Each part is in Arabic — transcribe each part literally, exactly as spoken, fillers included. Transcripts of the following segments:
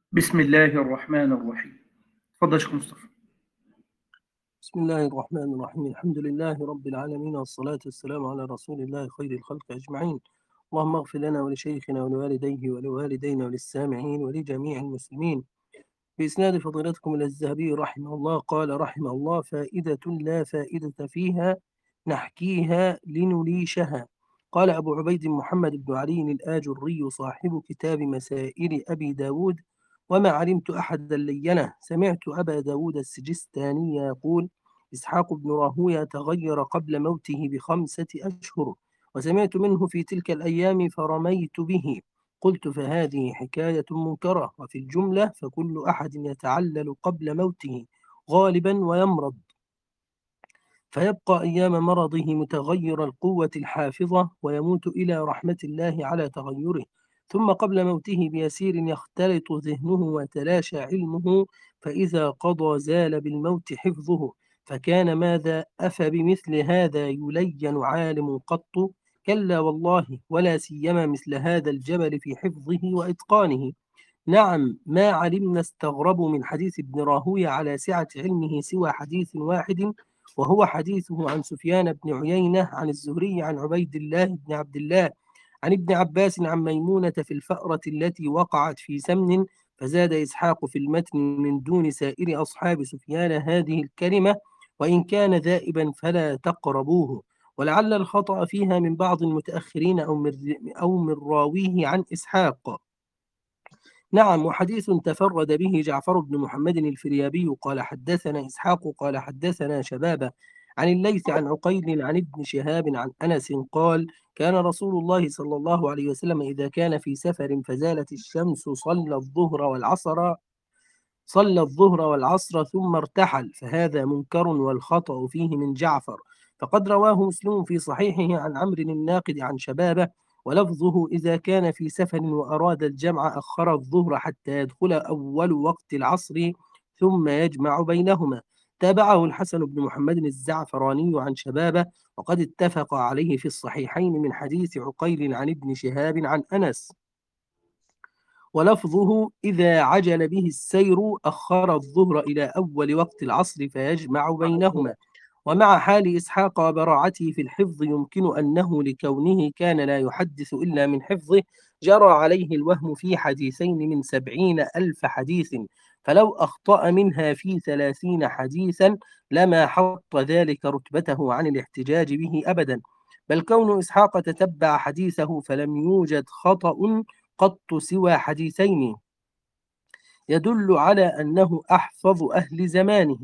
بسم الله الرحمن الرحيم. تفضل شيخ مصطفى. بسم الله الرحمن الرحيم. الحمد لله رب العالمين، والصلاة والسلام على رسول الله خير الخلق أجمعين. اللهم اغفر لنا ولشيخنا ولوالديه ولوالدينا وللسامعين ولجميع المسلمين. بإسناد فضيلتكم إلى الذهبي رحمه الله قال رحمه الله: فائدة لا فائدة فيها نحكيها لنليشها. قال أبو عبيد محمد بن علي الآجري صاحب كتاب مسائل أبي داود: وما علمت أحدا لينه. سمعت أبا داود السجستاني يقول: إسحاق بن راهويه تغير قبل موته بخمسة أشهر، وسمعت منه في تلك الأيام فرميت به. قلت: فهذه حكاية منكرة، وفي الجملة فكل أحد يتعلل قبل موته غالبا ويمرض، فيبقى أيام مرضه متغير القوة الحافظة، ويموت إلى رحمة الله على تغيره، ثم قبل موته بيسير يختلط ذهنه وتلاشى علمه، فإذا قضى زال بالموت حفظه. فكان ماذا أفبمثل هذا يلين عالم قط؟ كلا والله، ولا سيما مثل هذا الجبل في حفظه وإتقانه. نعم، ما علمنا استغربوا من حديث ابن راهويه على سعة علمه سوى حديث واحد، وهو حديثه عن سفيان بن عيينة عن الزهري عن عبيد الله بن عبد الله عن ابن عباس عن ميمونة في الفأرة التي وقعت في سمن، فزاد إسحاق في المتن من دون سائر أصحاب سفيان هذه الكلمة: وإن كان ذائبا فلا تقربوه. ولعل الخطأ فيها من بعض المتأخرين أو من أو من راويه عن إسحاق. نعم، وحديث تفرد به جعفر بن محمد الفريابي قال حدثنا إسحاق قال حدثنا شبابة عن الليث عن عقيل عن ابن شهاب عن أنس قال: كان رسول الله صلى الله عليه وسلم إذا كان في سفر فزالت الشمس صلى الظهر والعصر صلى الظهر والعصر ثم ارتحل، فهذا منكر والخطأ فيه من جعفر. فقد رواه مسلم في صحيحه عن عمرو الناقد عن شبابه، ولفظه: إذا كان في سفر وأراد الجمع أخر الظهر حتى يدخل أول وقت العصر ثم يجمع بينهما. تابعه الحسن بن محمد الزعفراني عن شبابه، وقد اتفق عليه في الصحيحين من حديث عقيل عن ابن شهاب عن أنس. ولفظه: إذا عجل به السير أخر الظهر إلى أول وقت العصر فيجمع بينهما. ومع حال إسحاق وبراعته في الحفظ يمكن أنه لكونه كان لا يحدث إلا من حفظه جرى عليه الوهم في حديثين من سبعين ألف حديث، فلو أخطأ منها في ثلاثين حديثا لما حط ذلك رتبته عن الاحتجاج به أبدا. بل كون إسحاق تتبع حديثه فلم يوجد خطأ قط سوى حديثين يدل على أنه أحفظ أهل زمانه.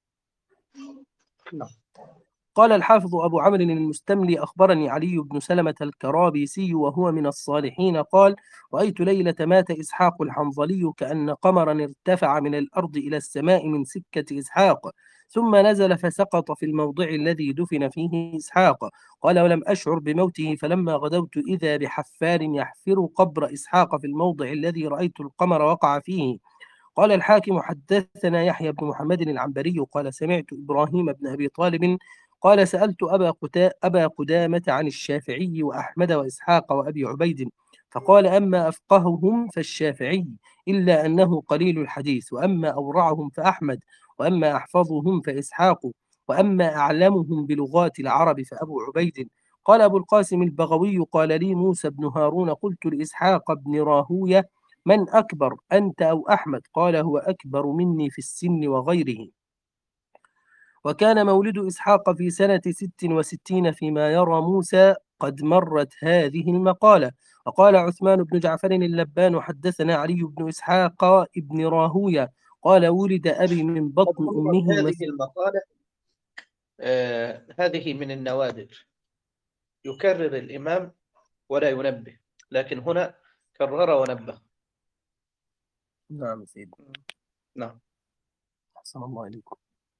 قال الحافظ أبو عمرو المستملي: أخبرني علي بن سلمة الكرابيسي وهو من الصالحين قال: رأيت ليلة مات إسحاق الحنظلي كأن قمرا ارتفع من الأرض إلى السماء من سكة إسحاق، ثم نزل فسقط في الموضع الذي دفن فيه إسحاق. قال: ولم أشعر بموته، فلما غدوت إذا بحفار يحفر قبر إسحاق في الموضع الذي رأيت القمر وقع فيه. قال الحاكم: حدثنا يحيى بن محمد العنبري قال: سمعت إبراهيم بن أبي طالب قال: سألت أبا قتا أبا قدامة عن الشافعي وأحمد وإسحاق وأبي عبيد، فقال: أما أفقههم فالشافعي، إلا أنه قليل الحديث، وأما أورعهم فأحمد، وأما أحفظهم فإسحاق، وأما أعلمهم بلغات العرب فأبو عبيد. قال أبو القاسم البغوي: قال لي موسى بن هارون: قلت لإسحاق بن راهويه: من أكبر، أنت أو أحمد؟ قال: هو أكبر مني في السن وغيره. وكان مولد إسحاق في سنة ست وستين فيما يرى موسى. قد مرت هذه المقالة. وقال عثمان بن جعفر اللبان: حدثنا علي بن إسحاق ابن راهويه قال: ولد أبي من بطن أمه هذه مس... المقالة آه هذه من النوادر، يكرر الإمام ولا ينبه، لكن هنا كرر ونبه. نعم سيدي. نعم. أحسن الله عليكم.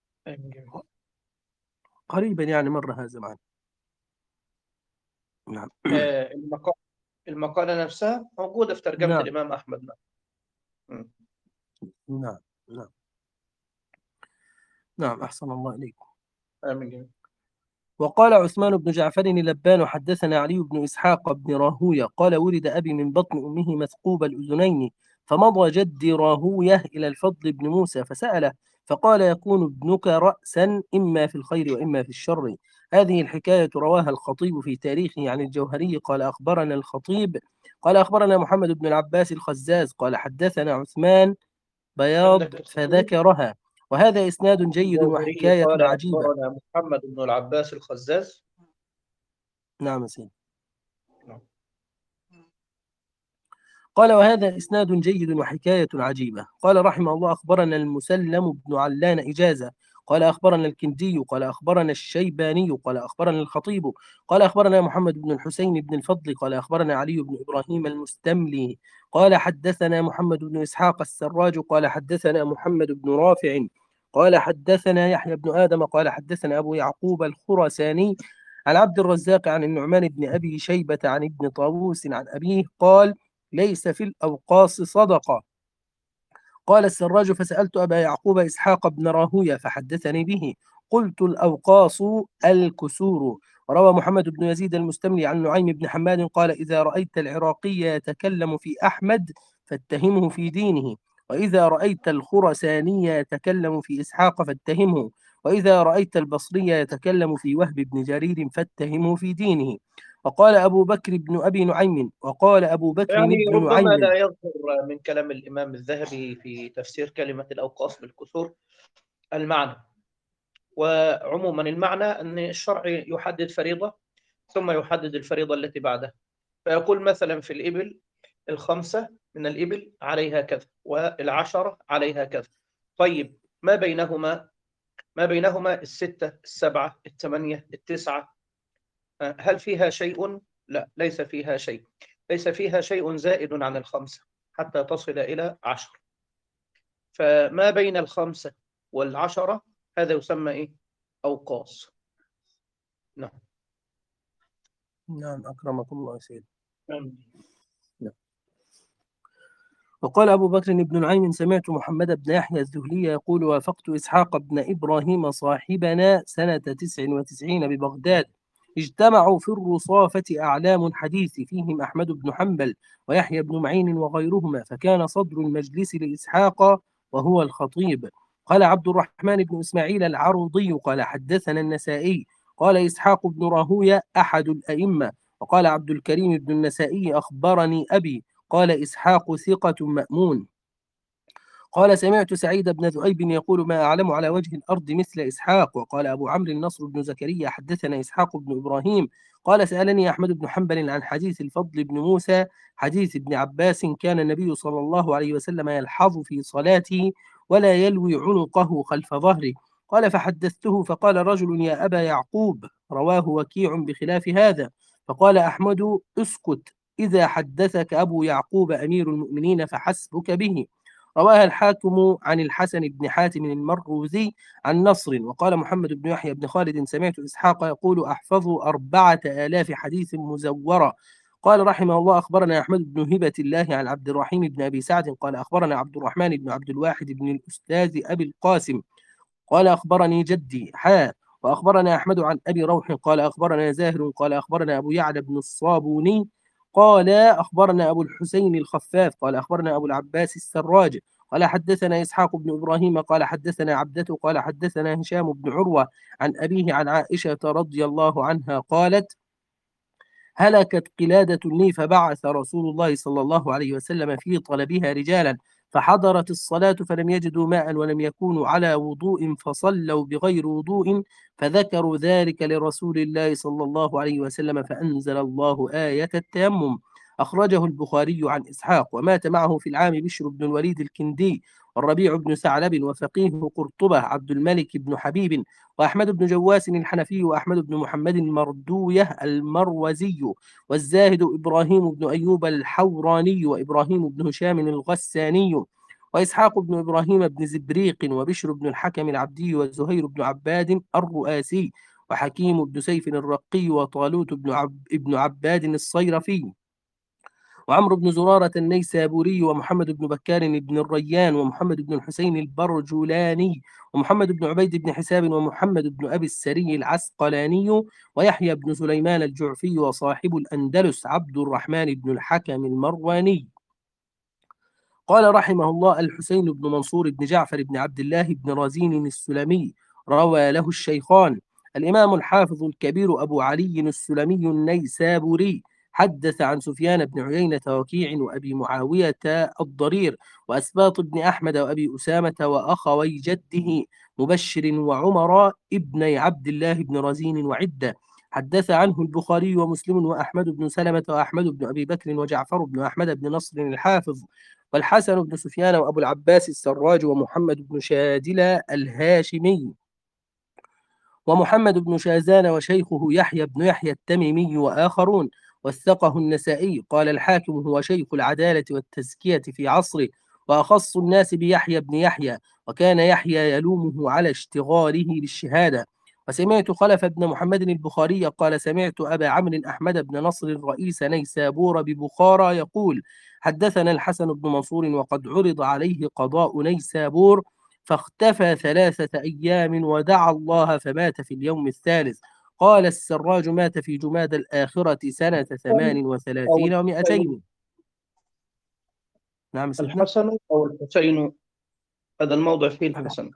قريبا يعني مرة هذا معنا. نعم. آه المقالة, المقالة نفسها موجودة في ترجمة نعم. الإمام أحمد. نعم. نعم. نعم. نعم. أحسن الله عليكم. آمين. وقال عثمان بن جعفر اللبان: حدثنا علي بن إسحاق بن راهويه قال: ولد أبي من بطن أمه مثقوب الأذنين، فمضى جدي راهويه إلى الفضل بن موسى فسأله فقال يكون ابنك رأسا إما في الخير وإما في الشر. هذه الحكاية رواها الخطيب في تاريخه عن الجوهري قال أخبرنا الخطيب قال أخبرنا محمد بن العباس الخزاز قال حدثنا عثمان بياض عندك الخطيب فذكرها. وهذا إسناد جيد الجوهري وحكاية قال عجيبة. أخبرنا محمد بن العباس الخزاز. نعم يا سيدي. نعم. قال وهذا إسناد جيد وحكاية عجيبة. قال رحمه الله أخبرنا المسلم بن علان إجازة قال أخبرنا الكندي قال أخبرنا الشيباني قال أخبرنا الخطيب قال أخبرنا محمد بن الحسين بن الفضل قال أخبرنا علي بن إبراهيم المستملي قال حدثنا محمد بن إسحاق السراج قال حدثنا محمد بن رافع قال حدثنا يحيى بن آدم قال حدثنا أبو يعقوب الخرساني عن عبد الرزاق عن النعمان بن أبي شيبة عن ابن طاووس عن أبيه قال ليس في الأوقاص صدقة. قال السراج فسألت أبا يعقوب إسحاق بن راهويه فحدثني به قلت الأوقاص الكسور. وروى محمد بن يزيد المستملي عن نعيم بن حماد قال إذا رأيت العراقي يتكلم في أحمد فاتهمه في دينه وإذا رأيت الخرساني يتكلم في إسحاق فاتهمه وإذا رأيت البصري يتكلم في وهب بن جرير فاتهمه في دينه. وقال أبو بكر بن أبي نعيم وقال أبو بكر يعني بن ربما لا نعيم. يظهر من كلام الإمام الذهبي في تفسير كلمة الأوقاص بالكسور المعنى، وعموما المعنى أن الشرع يحدد فريضة ثم يحدد الفريضة التي بعدها، فيقول مثلا في الإبل الخمسة من الإبل عليها كذا والعشرة عليها كذا. طيب ما بينهما ما بينهما الستة السبعة الثمانية التسعة، هل فيها شيء؟ لا، ليس فيها شيء، ليس فيها شيء زائد عن الخمسة حتى تصل إلى عشر. فما بين الخمسة والعشرة هذا يسمى إيه؟ أوقاص. نعم. نعم أكرمكم الله سيدي. نعم. وقال أبو بكر بن نعيم سمعت محمد بن يحيى الذهلي يقول وافقت إسحاق بن إبراهيم صاحبنا سنة تسع وتسعين ببغداد اجتمعوا في الرصافة أعلام الحديث فيهم أحمد بن حنبل ويحيى بن معين وغيرهما فكان صدر المجلس لإسحاق وهو الخطيب. قال عبد الرحمن بن إسماعيل العروضي قال حدثنا النسائي قال إسحاق بن راهويه أحد الأئمة. وقال عبد الكريم بن النسائي أخبرني أبي قال إسحاق ثقة مأمون. قال سمعت سعيد بن ذؤيب يقول ما أعلم على وجه الأرض مثل إسحاق. وقال أبو عمرو النصر بن زكريا حدثنا إسحاق بن إبراهيم قال سألني أحمد بن حنبل عن حديث الفضل بن موسى حديث ابن عباس كان النبي صلى الله عليه وسلم يلحظ في صلاته ولا يلوي عنقه خلف ظهره. قال فحدثته فقال رجل يا أبا يعقوب رواه وكيع بخلاف هذا. فقال أحمد اسكت إذا حدثك أبو يعقوب أمير المؤمنين فحسبك به. رواها الحاكم عن الحسن بن حاتم المروزي عن نصر. وقال محمد بن يحيى بن خالد سمعت إسحاق يقول أحفظ أربعة آلاف حديث مزورة. قال رحمه الله أخبرنا أحمد بن هبة الله عن عبد الرحيم بن أبي سعد قال أخبرنا عبد الرحمن بن عبد الواحد بن الأستاذ أبي القاسم قال أخبرني جدي حا. وأخبرنا أحمد عن أبي روح قال أخبرنا زاهر قال أخبرنا أبو يعلى بن الصابوني قال أخبرنا أبو الحسين الخفاف قال أخبرنا أبو العباس السراج قال حدثنا إسحاق بن إبراهيم قال حدثنا عبدته قال حدثنا هشام بن عروة عن أبيه عن عائشة رضي الله عنها قالت هلكت قلادة لي فبعث رسول الله صلى الله عليه وسلم في طلبها رجالا فحضرت الصلاة فلم يجدوا ماء ولم يكونوا على وضوء فصلوا بغير وضوء فذكروا ذلك لرسول الله صلى الله عليه وسلم فأنزل الله آية التيمم. أخرجه البخاري عن إسحاق. ومات معه في العام بشر بن الوليد الكندي والربيع بن ثعلب وفقيه قرطبة عبد الملك بن حبيب وأحمد بن جواس الحنفي وأحمد بن محمد المردوية المروزي والزاهد إبراهيم بن أيوب الحوراني وإبراهيم بن هشام الغساني وإسحاق بن إبراهيم بن زبريق وبشر بن الحكم العبدي وزهير بن عباد الرؤاسي وحكيم بن سيف الرقي وطالوت بن, عب ابن عباد الصيرفي وعمرو بن زرارة النيسابوري ومحمد بن بكار بن الريان ومحمد بن الحسين البرجلاني ومحمد بن عبيد بن حساب ومحمد بن أبي السري العسقلاني ويحيى بن سليمان الجعفي وصاحب الأندلس عبد الرحمن بن الحكم المرواني. قال رحمه الله: الحسين بن منصور بن جعفر بن عبد الله بن رزين السلمي، روى له الشيخان. الإمام الحافظ الكبير أبو علي السلمي النيسابوري حدث عن سفيان بن عيينة وكيع وأبي معاوية الضرير وأسباط بن أحمد وأبي أسامة وأخوي جده مبشر وعمر ابني عبد الله بن رزين وعدة. حدث عنه البخاري ومسلم وأحمد بن سلمة وأحمد بن أبي بكر وجعفر بن أحمد بن نصر الحافظ والحسن بن سفيان وأبو العباس السراج ومحمد بن شادلة الهاشمي ومحمد بن شازان وشيخه يحيى بن يحيى التميمي وآخرون. وثقه النسائي. قال الحاكم: هو شيخ العدالة والتزكية في عصره، وأخص الناس بيحيى بن يحيى، وكان يحيى يلومه على اشتغاله بالشهادة. وسمعت خلف بن محمد البخاري قال: سمعت أبا عمرو أحمد بن نصر الرئيس نيسابور ببخارى يقول: حدثنا الحسن بن منصور وقد عرض عليه قضاء نيسابور فاختفى ثلاثة أيام ودعا الله فمات في اليوم الثالث. قال السراج: مات في جماد الآخرة سنة ثمان أو وثلاثين الحسين ومائتين. نعم سيدنا. الحسن أو الحسين، هذا الموضع فيه الحسن.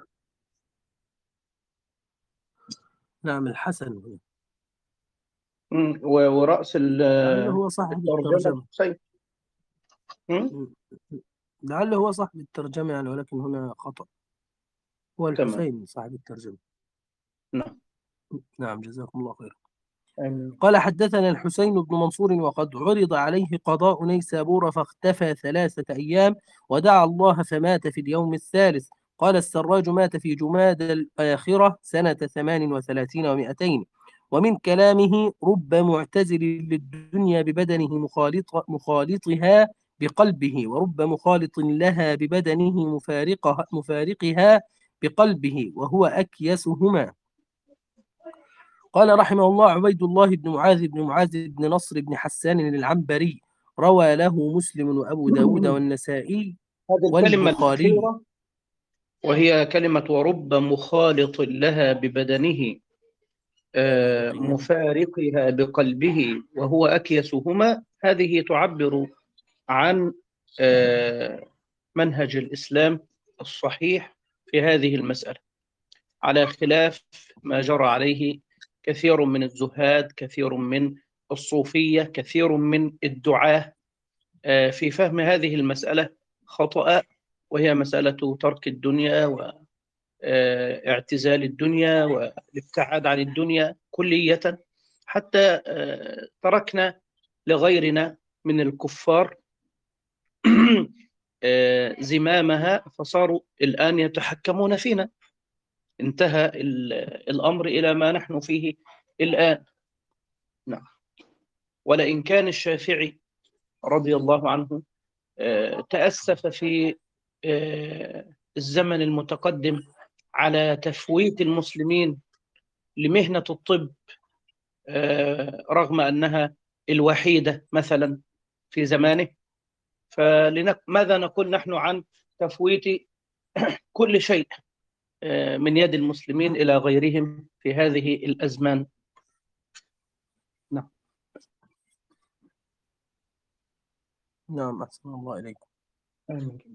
نعم الحسن. مم. و- ورأس ال- لعله هو صاحب الترجمة الترجمة. الحسين. مم. مم. لعله هو صاحب الترجمة يعني، ولكن هنا خطأ. هو تمام. الحسين صاحب الترجمة. نعم. نعم جزاكم الله خير. آمين. قال: حدثنا الحسين بن منصور وقد عرض عليه قضاء نيسابور فاختفى ثلاثة أيام ودعا الله فمات في اليوم الثالث. قال السراج: مات في جماد الآخرة سنة ثمان وثلاثين ومائتين. ومن كلامه: رب معتزل للدنيا ببدنه مخالط مخالطها بقلبه، ورب مخالط لها ببدنه مفارقها مفارقها بقلبه، وهو أكيسهما. قال رحمه الله: عبيد الله بن معاذ بن معاذ بن نصر بن حسان العنبري، روى له مسلم وأبو داود والنسائي هذه الكلمة والبخاري. الأخيرة وهي كلمة ورب مخالط لها ببدنه آه، مفارقها بقلبه وهو أكيسهما، هذه تعبر عن آه، منهج الإسلام الصحيح في هذه المسألة، على خلاف ما جرى عليه كثير من الزهاد، كثير من الصوفية، كثير من الدعاة آه، في فهم هذه المسألة خطأ، وهي مسألة ترك الدنيا واعتزال الدنيا والابتعاد عن الدنيا كلية، حتى آه، تركنا لغيرنا من الكفار آه، زمامها، فصاروا الآن يتحكمون فينا. انتهى ال- الأمر إلى ما نحن فيه الآن. نعم. ولئن كان الشافعي رضي الله عنه آه، تأسف في آه، الزمن المتقدم على تفويت المسلمين لمهنة الطب، آه، رغم أنها الوحيدة مثلا في زمانه، فماذا نقول نحن عن تفويت كل شيء آه، من يد المسلمين إلى غيرهم في هذه الأزمان؟ نعم. نعم أحسن الله إليكم. آمين.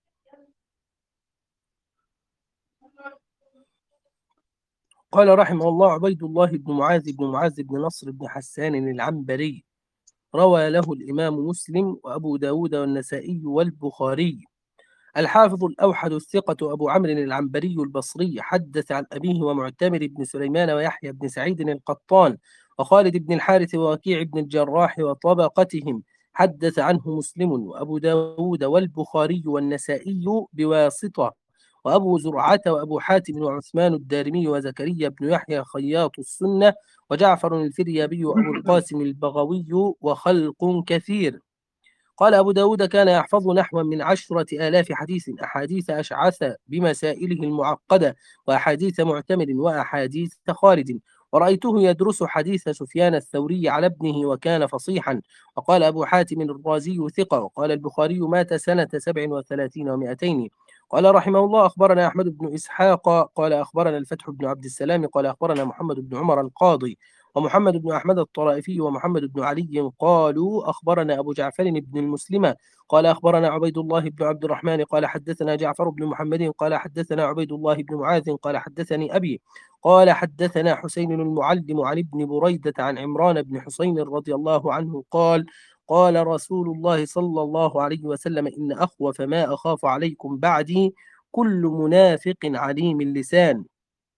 قال رحمه الله: عبيد الله بن معاذ بن معاذ بن نصر بن حسان العنبري، روى له الإمام مسلم وأبو داود والنسائي والبخاري. الحافظ الأوحد الثقة أبو عمرو العنبري البصري حدث عن أبيه ومعتمر بن سليمان ويحيى بن سعيد القطان وخالد بن الحارث ووكيع بن الجراح وطبقتهم. حدث عنه مسلم وأبو داود والبخاري والنسائي بواسطة، وأبو زرعة وأبو حاتم وعثمان الدارمي وزكريا بن يحيى خياط السنة وجعفر الفريابي وأبو القاسم البغوي وخلق كثير. قال أبو داود: كان يحفظ نحو من عشرة آلاف حديث، أحاديث أشعث بمسائله المعقدة، وأحاديث معتمر، وأحاديث خالد. ورأيته يدرس حديث سفيان الثوري على ابنه وكان فصيحا. وقال أبو حاتم الرازي: ثقة. وقال البخاري: مات سنة سبع وثلاثين ومائتين. قال رحمه الله: أخبرنا أحمد بن إسحاق قال أخبرنا الفتح بن عبد السلام قال أخبرنا محمد بن عمر القاضي ومحمد بن أحمد الطرائفي ومحمد بن علي قالوا أخبرنا أبو جعفر بن المسلمة قال أخبرنا عبيد الله بن عبد الرحمن قال حدثنا جعفر بن محمد قال حدثنا عبيد الله بن معاذ قال حدثني أبي قال حدثنا حسين المعلم عن ابن بريدة عن عمران بن حسين رضي الله عنه قال قال رسول الله صلى الله عليه وسلم إن أخوف ما أخاف عليكم بعدي كل منافق عليم اللسان.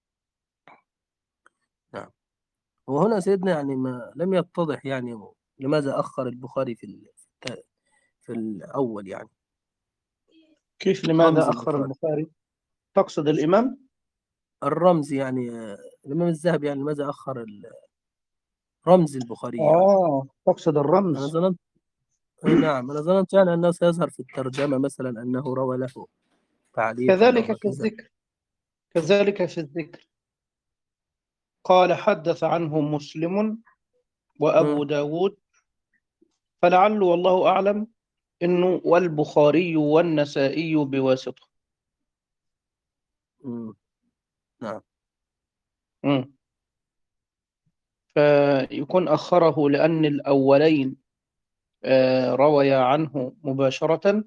نعم. وهنا سيدنا يعني ما لم يتضح يعني لماذا أخر البخاري في في الأول يعني. كيف لماذا رمز أخر البخاري. البخاري؟ تقصد الإمام؟ الرمز يعني الإمام الذهبي يعني لماذا أخر ال- رمز البخاري يعني. آه تقصد أنا الرمز. ظننت أي نعم أنا ظننت يعني أنه سيظهر في الترجمة مثلا أنه روى له تعليقا أو كذلك هكذا. كالذكر كذلك في الذكر قال حدث عنه مسلم وأبو مم. داود، فلعل والله أعلم إنه والبخاري والنسائي بواسطة. مم. نعم. مم. فيكون أخره لأن الأولين آه، روي عنه مباشرة،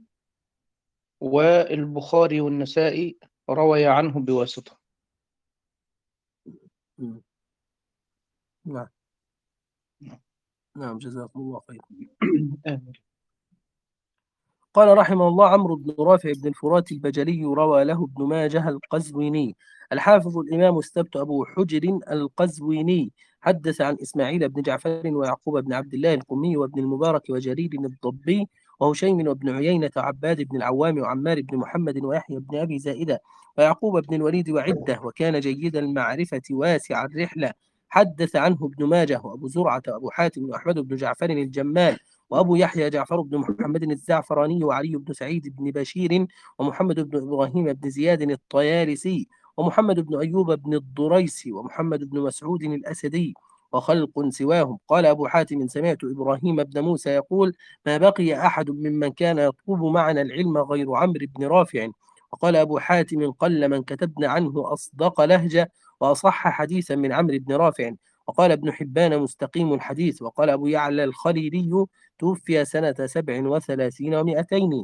والبخاري والنسائي روي عنه بواسطة. مم. نعم. نعم جزاكم الله خير. آمين. قال رحمه الله عمرو بن رافع بن الفرات البجلي روى له ابن ماجه القزويني. الحافظ الإمام السبت أبو حجر القزويني حدث عن إسماعيل بن جعفر ويعقوب بن عبد الله القمي وابن المبارك وجرير الضبي وهشيم وابن عيينة وعباد بن العوام وعمار بن محمد ويحيى بن أبي زائدة ويعقوب بن الوليد وعدة، وكان جيد المعرفة واسع الرحلة. حدث عنه ابن ماجه وأبو زرعة وأبو حاتم وأحمد بن جعفر الجمال وأبو يحيى جعفر بن محمد الزعفراني وعلي بن سعيد بن بشير ومحمد بن إبراهيم بن زياد الطيالسي ومحمد بن أيوب بن الضريسي ومحمد بن مسعود الأسدي وخلق سواهم. قال أبو حاتم سمعت إبراهيم بن موسى يقول ما بقي أحد ممن كان يطلب معنا العلم غير عمرو بن رافع. وقال أبو حاتم قل من كتبنا عنه أصدق لهجة وأصح حديثا من عمرو بن رافع. وقال ابن حبان مستقيم الحديث. وقال أبو يعلى الخليلي توفي سنة سبع وثلاثين ومائتين.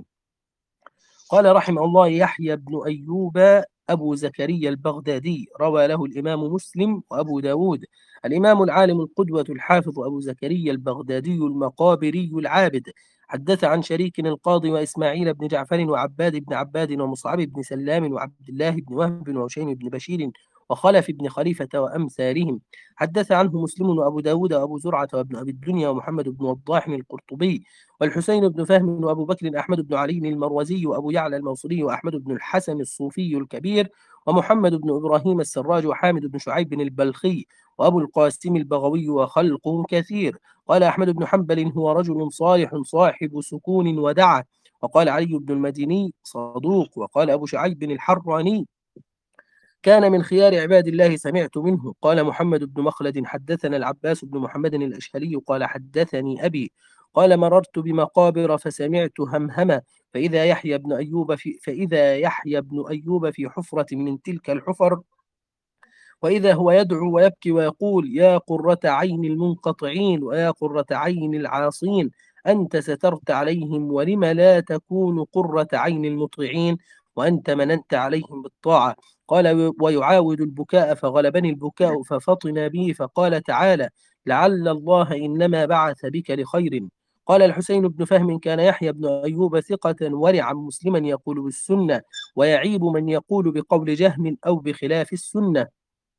قال رحمه الله يحيى بن أيوب أبو زكريا البغدادي روى له الإمام مسلم وأبو داود. الإمام العالم القدوة الحافظ أبو زكريا البغدادي المقابري العابد حدث عن شريك القاضي وإسماعيل بن جعفر وعباد بن عباد ومصعب بن سلام وعبد الله بن وهب وهشيم بن بشير وخلف بن خليفة وأمثالهم. حدث عنه مسلم وأبو داود وأبو زرعة وابن أبي الدنيا ومحمد بن وضاح القرطبي والحسين بن فهم وأبو بكر أحمد بن علي المروزي وأبو يعلى الموصلي وأحمد بن الحسن الصوفي الكبير ومحمد بن إبراهيم السراج وحامد بن شعيب البلخي وأبو القاسم البغوي وخلق كثير. قال أحمد بن حنبل هو رجل صالح صاحب سكون ودعة. وقال علي بن المديني صدوق. وقال أبو شعيب الحراني كان من خيار عباد الله سمعت منه. قال محمد بن مخلد حدثنا العباس بن محمد الأشهلي قال حدثني أبي قال مررت بمقابر فسمعت همهمة فإذا يحيى بن أيوب في فإذا يحيى بن أيوب في حفرة من تلك الحفر وإذا هو يدعو ويبكي ويقول يا قرة عين المنقطعين ويا قرة عين العاصين أنت سترت عليهم ولم لا تكون قرة عين المطيعين وأنت مننت عليهم بالطاعة. قال ويعاود البكاء فغلبني البكاء ففطن بي فقال تعالى لعل الله إنما بعث بك لخير. قال الحسين بن فهم كان يحيى بن أيوب ثقة ورعا مسلما يقول بالسنة ويعيب من يقول بقول جهم أو بخلاف السنة.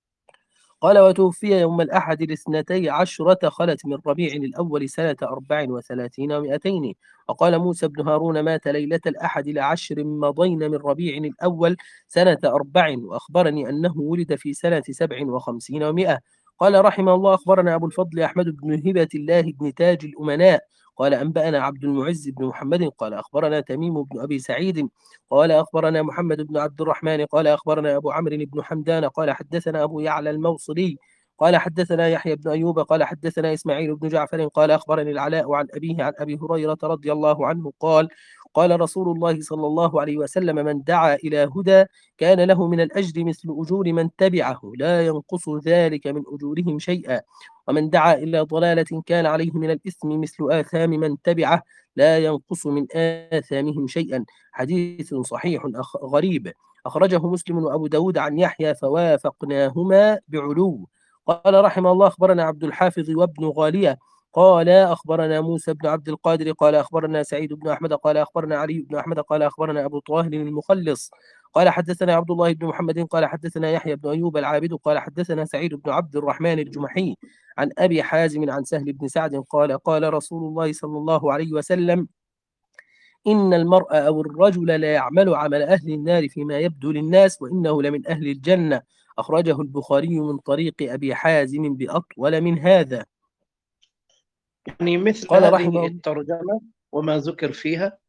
قال وتوفي يوم الأحد الاثنتي عشرة خلت من ربيع الأول سنة أربع وثلاثين ومائتين. وقال موسى بن هارون مات ليلة الأحد لعشر مضين من ربيع الأول سنة أربع وأخبرني أنه ولد في سنة سبع وخمسين ومائة. قال رحمه الله أخبرنا أبو الفضل أحمد بن هبة الله بن تاج الأمناء قال أنبأنا عبد المعز بن محمد قال أخبرنا تميم بن أبي سعيد قال أخبرنا محمد بن عبد الرحمن قال أخبرنا أبو عمرو بن حمدان قال حدثنا أبو يعلى الموصلي قال حدثنا يحيى بن أيوب قال حدثنا إسماعيل بن جعفر قال أخبرني العلاء عن أبيه عن أبي هريرة رضي الله عنه قال قال رسول الله صلى الله عليه وسلم: من دعا إلى هدى كان له من الأجر مثل أجور من تبعه لا ينقص ذلك من أجورهم شيئا، ومن دعا إلى ضلالة كان عليه من الإثم مثل آثام من تبعه لا ينقص من آثامهم شيئا. حديث صحيح أخ غريب، أخرجه مسلم وأبو داود عن يحيى فوافقناهما بعلو. قال رحمه الله: أخبرنا عبد الحافظ وابن غالية قال أخبرنا موسى بن عبد القادر قال أخبرنا سعيد بن أحمد قال أخبرنا علي بن أحمد قال أخبرنا أبو طاهر المخلص قال حدثنا عبد الله بن محمد قال حدثنا يحيى بن أيوب العابد قال حدثنا سعيد بن عبد الرحمن الجمحي عن أبي حازم عن سهل بن سعد قال قال رسول الله صلى الله عليه وسلم: إن المرء أو الرجل لا يعمل عمل أهل النار فيما يبدو للناس وإنه لمن أهل الجنة. أخرجه البخاري من طريق أبي حازم بأطول من هذا. يعني مثل قال هذه رحمه الترجمة وما ذكر فيها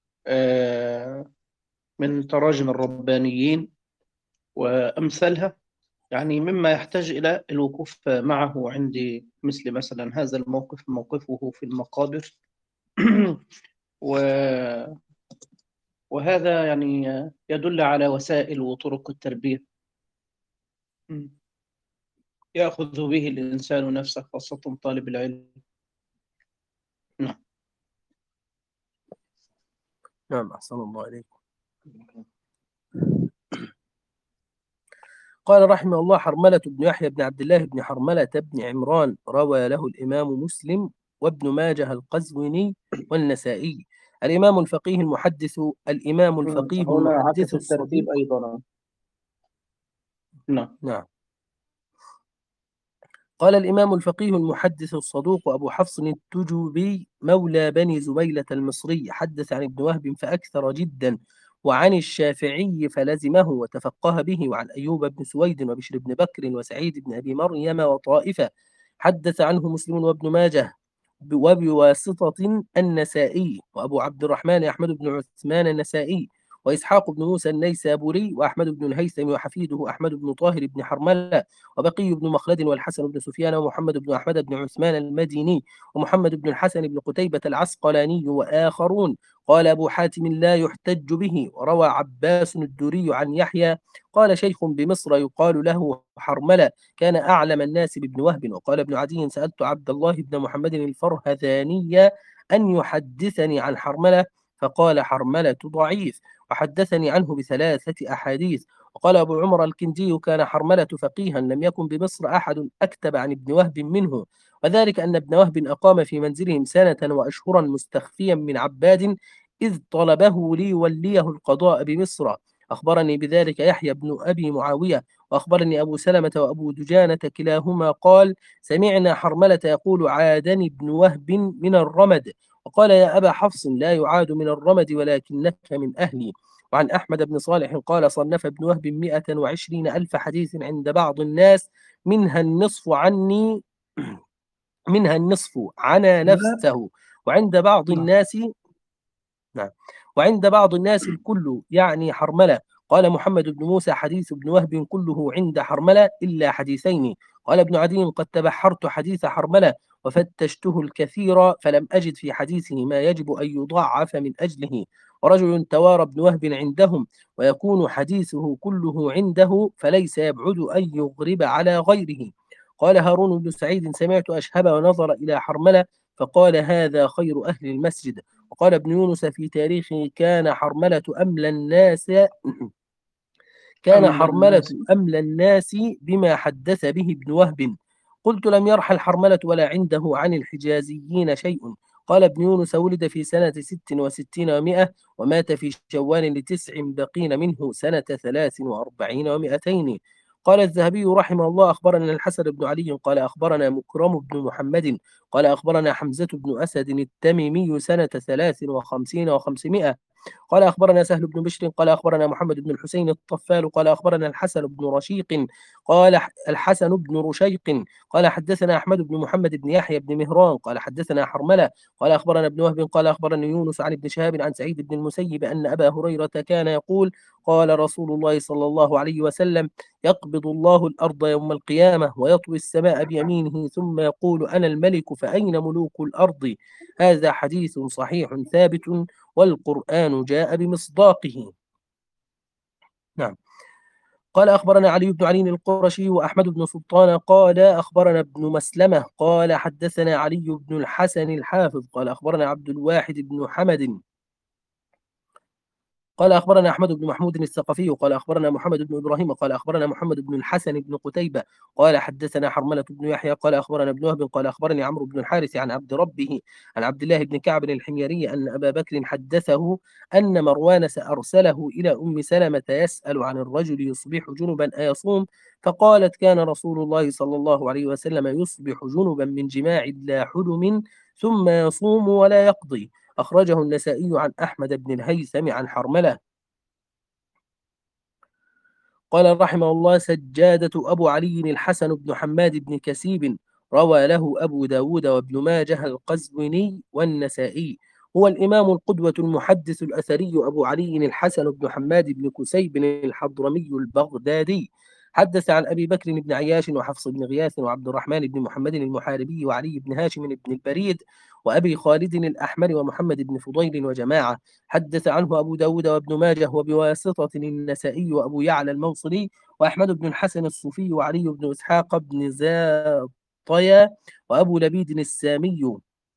من تراجم الربانيين وأمثالها، يعني مما يحتاج إلى الوقوف معه عندي، مثل مثلا هذا الموقف موقفه في المقابر و... وهذا يعني يدل على وسائل وطرق التربية يأخذ به الإنسان نفسه، خاصة طالب العلم. نعم نعم أحسن الله عليكم. قال رحمه الله: حرملة بن يحيى بن عبد الله بن حرملة بن عمران روى له الإمام مسلم وابن ماجه القزويني والنسائي. الإمام الفقيه المحدث الإمام الفقيه هنا المحدث عكس الترتيب الصديق. أيضا. نعم نعم. قال الإمام الفقيه المحدث الصدوق أبو حفص التجوبي مولى بني زبيلة المصري حدث عن ابن وهب فأكثر جدا، وعن الشافعي فلزمه وتفقه به، وعن أيوب بن سويد وبشر بن بكر وسعيد بن أبي مريم وطائفة حدث عنه مسلم وابن ماجه وبواسطة النسائي وأبو عبد الرحمن أحمد بن عثمان النسائي وإسحاق بن موسى النيسابوري وأحمد بن الهيثم وحفيده أحمد بن طاهر بن حرملة وبقي بن مخلد والحسن بن سفيان ومحمد بن أحمد بن عثمان المديني ومحمد بن الحسن بن قتيبة العسقلاني وآخرون. قال أبو حاتم: لا يحتج به. وروى عباس الدوري عن يحيى قال: شيخ بمصر يقال له حرملة كان أعلم الناس بابن وهب. وقال ابن عدي: سألت عبد الله بن محمد الفرهذاني أن يحدثني عن حرملة فقال: حرملة ضعيف، وحدثني عنه بثلاثة أحاديث. وقال أبو عمر الكندي: كان حرملة فقيها لم يكن بمصر أحد أكتب عن ابن وهب منه، وذلك أن ابن وهب أقام في منزلهم سنة وأشهرا مستخفيا من عباد إذ طلبه ليوليه القضاء بمصر. أخبرني بذلك يحيى بن أبي معاوية، وأخبرني أبو سلمة وأبو دجانة كلاهما قال: سمعنا حرملة يقول: عادني ابن وهب من الرمد. وقال: يا أبا حفص لا يعاد من الرمد ولكنك من أهلي. وعن أحمد بن صالح قال: صنف ابن وهب مئة وعشرين ألف حديث عند بعض الناس منها النصف عني منها النصف عنا نفسه، وعند بعض الناس نعم وعند بعض الناس الكل يعني حرملة. قال محمد بن موسى: حديث ابن وهب كله عند حرملة إلا حديثين. قال ابن عدي: قد تبحرت حديث حرملة وفتشته الكثير فلم أجد في حديثه ما يجب أن يضاعف من أجله. ورجل توارى ابن وهب عندهم ويكون حديثه كله عنده فليس يبعد أن يغرب على غيره. قال هارون بن سعيد: سمعت أشهب ونظر إلى حرملة فقال: هذا خير أهل المسجد. وقال ابن يونس في تاريخه: كان حرملة أملى الناس كان أملى حرملة الناس. أملى الناس بما حدث به ابن وهب. قلت: لم يرحل حرملة ولا عنده عن الحجازيين شيء. قال ابن يونس: ولد في سنة ست وستين ومائة ومات في شوال لتسع بقين منه سنة ثلاث وأربعين ومائتين. قال الذهبي رحمه الله: أخبرنا الحسن بن علي قال أخبرنا مكرم بن محمد قال أخبرنا حمزة بن أسد التميمي سنة ثلاث وخمسين وخمسمائة. قال أخبرنا سهل بن بشر قال أخبرنا محمد بن الحسين الطفال قال أخبرنا الحسن بن رشيق قال الحسن بن رشيق قال حدثنا أحمد بن محمد بن يحيى بن مهران قال حدثنا حرملة قال أخبرنا ابن وهب قال أخبرني يونس عن ابن شهاب عن سعيد بن المسيب أن أبا هريرة كان يقول: قال رسول الله صلى الله عليه وسلم: يقبض الله الأرض يوم القيامة ويطوي السماء بيمينه ثم يقول: أنا الملك فأين ملوك الأرض؟ هذا حديث صحيح ثابت والقرآن جاء بمصداقه. نعم. قال أخبرنا علي بن علي القرشي وأحمد بن سلطان قال أخبرنا ابن مسلمة قال حدثنا علي بن الحسن الحافظ قال أخبرنا عبد الواحد بن حمد قال أخبرنا أحمد بن محمود الثقفي قال أخبرنا محمد بن إبراهيم قال أخبرنا محمد بن الحسن بن قتيبة قال حدثنا حرملة بن يحيى قال أخبرنا ابن وهب قال أخبرني عمرو بن الحارث عن عبد ربه عن عبد الله بن كعب الحميري أن أبا بكر حدثه أن مروان أرسله إلى أم سلمة يسأل عن الرجل يصبح جنبا أيصوم، فقالت كان رسول الله صلى الله عليه وسلم يصبح جنبا من جماع لا حلم ثم يصوم ولا يقضي. أخرجه النسائي عن أحمد بن الهيثم عن حرملة. قال رحمه الله: سجادة أبو علي الحسن بن حماد بن كسيب روى له أبو داود وابن ماجه القزويني والنسائي. هو الإمام القدوة المحدث الأثري أبو علي الحسن بن حماد بن كسيب الحضرمي البغدادي. حدث عن أبي بكر بن عياش وحفص بن غياث وعبد الرحمن بن محمد المحاربي وعلي بن هاشم بن البريد وأبي خالد الأحمر ومحمد بن فضيل وجماعة. حدث عنه أبو داود وابن ماجه وبواسطة النسائي وأبو يعلى الموصلي وأحمد بن الحسن الصوفي وعلي بن إسحاق بن زاطيا وأبو لبيد السامي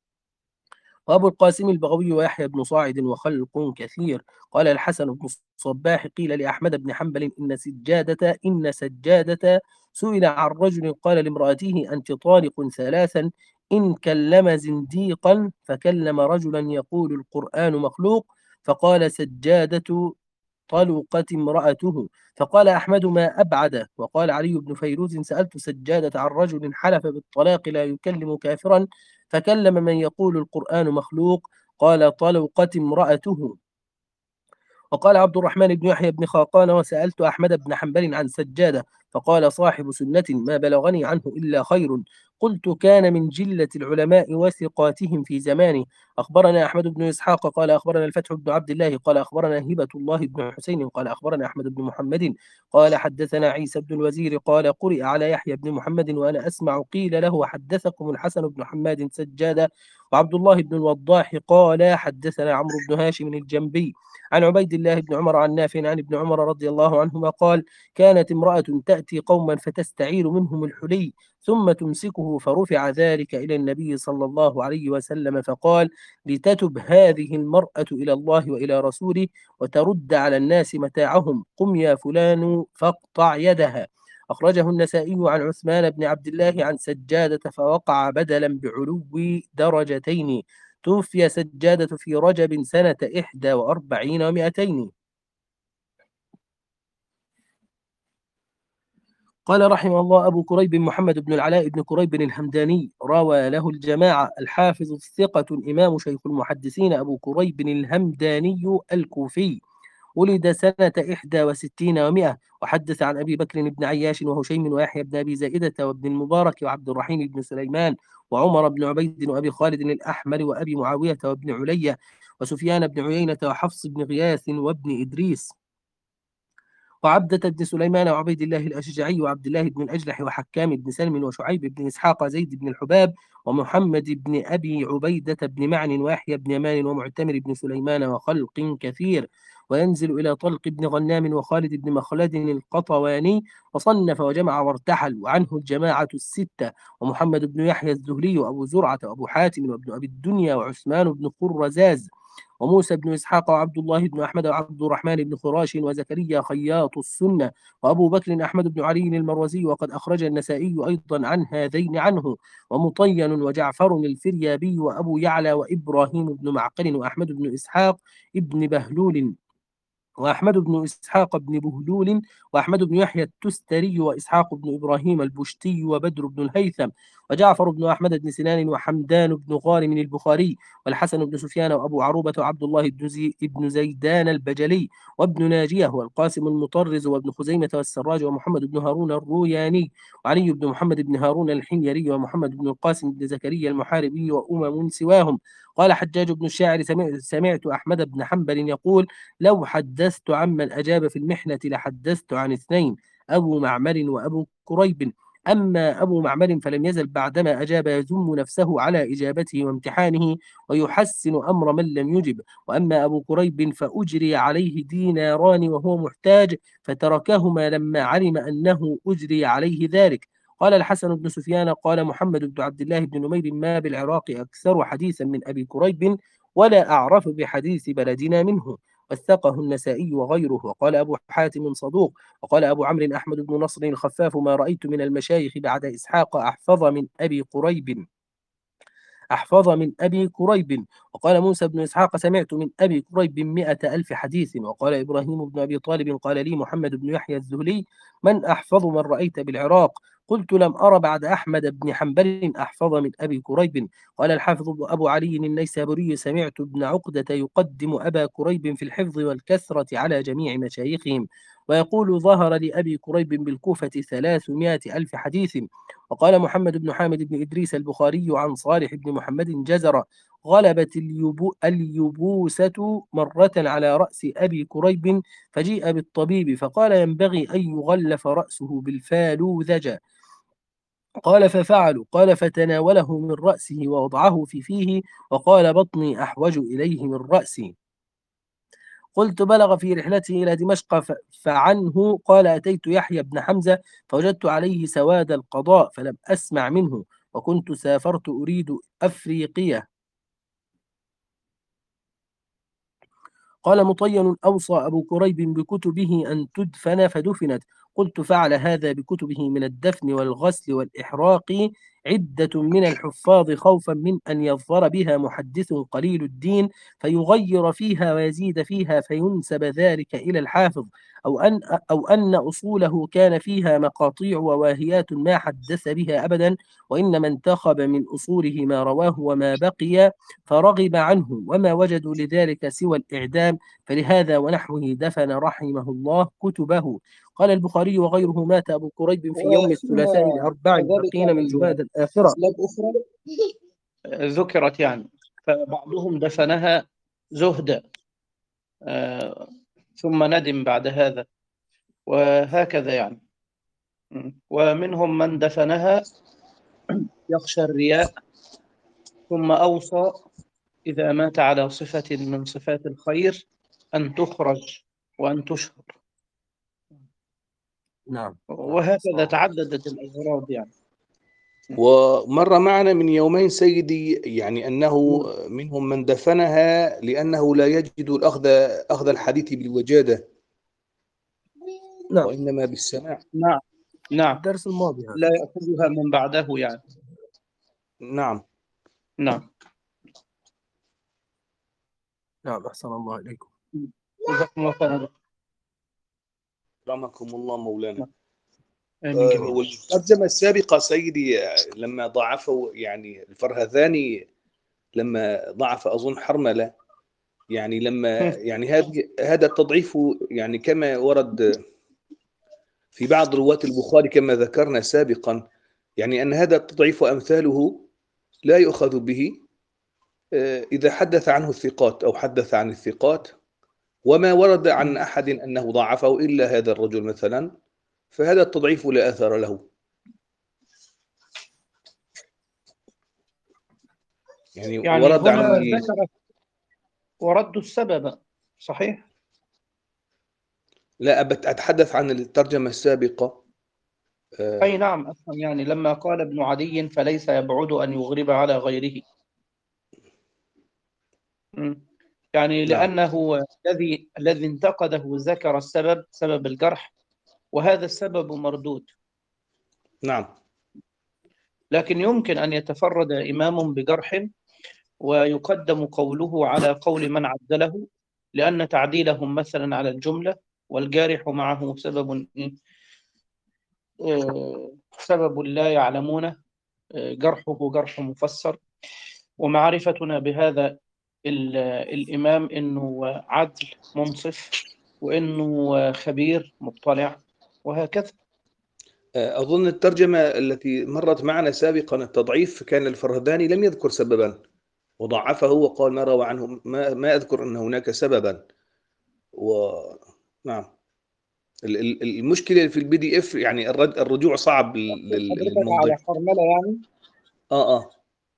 وأبو القاسم البغوي ويحيى بن صاعد وخلق كثير. قال الحسن بن الصباح: قيل لأحمد بن حنبل إن سجادة إن سجادة سئل عن رجل قال لامرأته: أنت طالق ثلاثا، إن كلم زنديقا فكلم رجلا يقول القرآن مخلوق، فقال سجادة طلقت امرأته. فقال أحمد: ما أبعد. وقال علي بن فيروز: سألت سجادة عن رجل حلف بالطلاق لا يكلم كافرا فكلم من يقول القرآن مخلوق، قال طلقت امرأته. وقال عبد الرحمن بن يحيى بن خاقان: وسألت أحمد بن حنبل عن سجادة فقال صاحب سنة ما بلغني عنه إلا خير. قلت: كان من جلة العلماء وثقاتهم في زمانه. أخبرنا أحمد بن إسحاق قال أخبرنا الفتح بن عبد الله قال أخبرنا هبة الله بن حسين قال أخبرنا أحمد بن محمد قال حدثنا عيسى بن الوزير قال قرئ على يحيى بن محمد وأنا أسمع قيل له حدثكم الحسن بن حماد سجادة. وعبد الله بن الوضاح قال حدثنا عمرو بن هاشم الجنبي عن عبيد الله بن عمر عن نافع عن ابن عمر رضي الله عنهما قال: كانت امرأة تأتي قوما فتستعير منهم الحلي ثم تمسكه، فرفع ذلك إلى النبي صلى الله عليه وسلم فقال: لتتب هذه المرأة إلى الله وإلى رسوله وترد على الناس متاعهم، قم يا فلان فاقطع يدها. أخرجه النسائي عن عثمان بن عبد الله عن سجادة فوقع بدلا بعلو درجتين. توفي سجادة في رجب سنة إحدى وأربعين ومائتين. قال رحمه الله: أبو كريب محمد بن العلاء بن كريب الهمداني روى له الجماعة. الحافظ الثقة الإمام شيخ المحدثين أبو كريب الهمداني الكوفي، ولد سنة إحدى وستين ومائة. وحدث عن أبي بكر بن عياش وهشيم ويحيى بن أبي زائدة وابن المبارك وعبد الرحيم بن سليمان وعمر بن عبيد وأبي خالد الأحمر وأبي معاوية وابن علية وسفيان بن عيينة وحفص بن غياث وابن إدريس وعبدة بن سليمان وعبيد الله الأشجعي وعبد الله بن الأجلح وحكام بن سلم وشعيب بن إسحاق زيد بن الحباب ومحمد بن أبي عبيدة بن معن ويحيى بن يمان ومعتمر بن سليمان وخلق كثير. وينزل إلى طلق بن غنام وخالد بن مخلد القطواني وصنف وجمع وارتحل. وعنه الجماعة الستة: ومحمد بن يحيى الزهلي وأبو زرعة وأبو حاتم وابن أبي الدنيا وعثمان بن قرزاز وموسى بن إسحاق وعبد الله بن أحمد وعبد الرحمن بن خراش وزكريا خياط السنة وأبو بكر أحمد بن علي المروزي. وقد أخرج النسائي أيضا عن هذين عنه. ومطين وجعفر الفريابي وأبو يعلى وإبراهيم بن معقل وأحمد بن إسحاق ابن بهلول وأحمد بن إسحاق بن بهلول وأحمد بن يحيى التستري وإسحاق بن إبراهيم البشتي وبدر بن الهيثم وجعفر بن أحمد بن سنان وحمدان بن غارم البخاري والحسن بن سفيان وأبو عروبة وعبد الله بن, زي بن زيدان البجلي وابن ناجية والقاسم المطرز وابن خزيمة والسراج ومحمد بن هارون الروياني وعلي بن محمد بن هارون الحميري ومحمد بن القاسم بن زكريا المحاربي وأمم سواهم. قال حجاج بن الشاعر: سمعت أحمد بن حنبل يقول: لو حدثت عمن أجاب في المحنة لحدثت عن اثنين: أبو معمر وأبو كريب. أما أبو معمر فلم يزل بعدما أجاب يذم نفسه على إجابته وامتحانه ويحسن أمر من لم يجب. وأما أبو كريب فأجري عليه ديناران وهو محتاج فتركهما لما علم أنه أجري عليه ذلك. قال الحسن بن سفيان قال محمد بن عبد الله بن نمير ما بالعراق أكثر حديثا من أبي كريب ولا أعرف بحديث بلدنا منه. وثقه النسائي وغيره. وقال أبو حاتم صدوق. وقال أبو عمرو أحمد بن نصر الخفاف ما رأيت من المشايخ بعد إسحاق أحفظ من أبي قريب أحفظ من أبي كريب. وقال موسى بن إسحاق سمعت من أبي كريب مئة ألف حديث. وقال إبراهيم بن أبي طالب قال لي محمد بن يحيى الزهلي من أحفظ من رأيت بالعراق؟ قلت لم أرى بعد أحمد بن حنبل أحفظ من أبي كريب. قال الحافظ أبو علي النيسابوري سمعت ابن عقدة يقدم أبا كريب في الحفظ والكثرة على جميع مشايخهم ويقول ظهر لأبي كريب بالكوفة ثلاثمائة ألف حديث. وقال محمد بن حامد بن إدريس البخاري عن صالح بن محمد جزر غلبت اليبو اليبوسة مرة على رأس أبي كريب فجيء بالطبيب فقال ينبغي أن يغلف رأسه بالفالوذج. قال ففعلوا. قال فتناوله من رأسه ووضعه في فيه وقال بطني أحوج إليه من رأسي. قلت بلغ في رحلته إلى دمشق فعنه قال أتيت يحيى بن حمزة فوجدت عليه سواد القضاء فلم أسمع منه وكنت سافرت أريد أفريقية. قال مطين أوصى أبو كريب بكتبه أن تدفن فدفنت. قلت فعل هذا بكتبه من الدفن والغسل والإحراق عدة من الحفاظ خوفا من أن يظفر بها محدث قليل الدين فيغير فيها ويزيد فيها فينسب ذلك إلى الحافظ أو أن أو أن أصوله كان فيها مقاطيع وواهيات ما حدث بها أبدا وإنما انتخب من أصوله ما رواه وما بقي فرغب عنه وما وجدوا لذلك سوى الإعدام فلهذا ونحوه دفن رحمه الله كتبه. قال البخاري وغيره مات أبو كريب في يوم الثلاثاء الأربع الباقين من جماد الآخرة. أسباب أخرى ذكرت يعني فبعضهم دفنها زهدا آه ثم ندم بعد هذا وهكذا يعني. ومنهم من دفنها يخشى الرياء ثم أوصى إذا مات على صفة من صفات الخير أن تخرج وأن تشهر. نعم. وهكذا تعددت الأغراض يعني. ومر معنا من يومين سيدي يعني أنه منهم من دفنها لأنه لا يجد الأخذ أخذ الحديث بالوجادة نعم. وإنما بالسماع. نعم نعم الدرس الماضي هذا. لا يأخذها من بعده يعني. نعم نعم نعم أحسن الله إليكم. جزاكم الله خيرا. رحمكم الله مولانا. آمين جميعا. والترجمة السابقة سيدي لما ضعفوا يعني الفرهذاني لما ضعف أظن حرملة يعني لما يعني هذه هذا التضعيف يعني كما ورد في بعض رواة البخاري كما ذكرنا سابقا يعني أن هذا التضعيف وأمثاله لا يؤخذ به إذا حدث عنه الثقات أو حدث عن الثقات وما ورد عن أحد أنه ضعفه إلا هذا الرجل مثلا فهذا التضعيف لا أثر له. يعني, يعني ورد هنا عن ذكر وردوا السبب صحيح؟ لا أتحدث عن الترجمة السابقة. أي نعم أفهم يعني لما قال ابن عدي فليس يبعد أن يغرب على غيره يعني لأنه الذي الذي انتقده ذكر السبب سبب الجرح وهذا السبب مردود. نعم. لكن يمكن أن يتفرد إمام بجرح ويقدم قوله على قول من عدله لأن تعديلهم مثلا على الجملة والجارح معه سبب سبب لا يعلمونه جرحه جرح مفسر ومعرفتنا بهذا الإمام إنه عدل منصف وإنه خبير مطلع وهكذا. أظن الترجمة التي مرت معنا سابقا التضعيف كان الفرهداني لم يذكر سببا وضعفه وقال ما روى عنه ما, ما أذكر أن هناك سببا و... نعم ال- ال- المشكله في البي دي اف يعني الرد- الرجوع صعب لل- لل- حضرتك للموضوع. على حرملة يعني. اه اه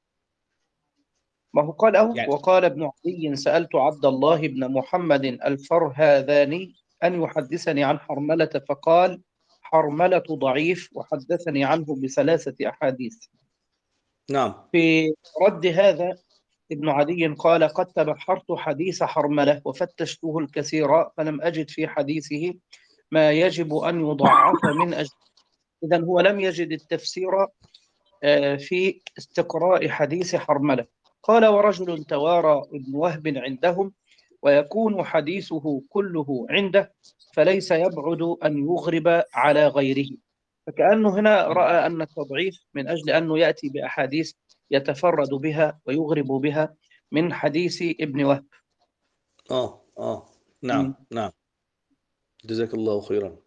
ما هو قال أهو يعني وقال ابن عدي سألت عبد الله بن محمد الفرهاذاني أن يحدثني عن حرملة فقال حرملة ضعيف وحدثني عنه بثلاثة أحاديث. نعم في رد هذا ابن عدي قال قد تبحرت حديث حرملة وفتشته الكثير فلم أجد في حديثه ما يجب أن يضعف من أجل. إذن هو لم يجد التفسير آه، في استقراء حديث حرملة. قال ورجل توارى ابن وهب عندهم ويكون حديثه كله عنده فليس يبعد أن يغرب على غيره. فكأنه هنا رأى أن التضعيف من أجل أنه يأتي بأحاديث يتفرد بها ويغرب بها من حديث ابن وهب. اه اه نعم نعم جزاك الله خيرا.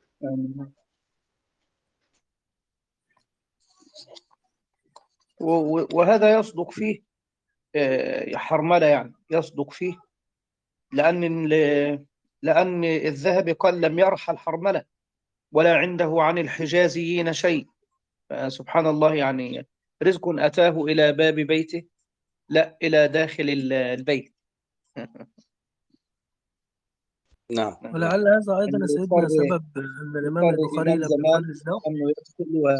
و- و- وهذا يصدق فيه آه، حرملة يعني يصدق فيه لأن ال- لأن الذهبي قال لم يرحل حرملة ولا عنده عن الحجازيين شيء. سبحان الله، يعني رزق أتاه إلى باب بيته لا إلى داخل ال- البيت. نعم ولعل هذا أيضا يعني يا سيدنا يضطر سبب أن الإمام يضطر البخاري إمام لم زمان يخرج له. أنه يدخل و...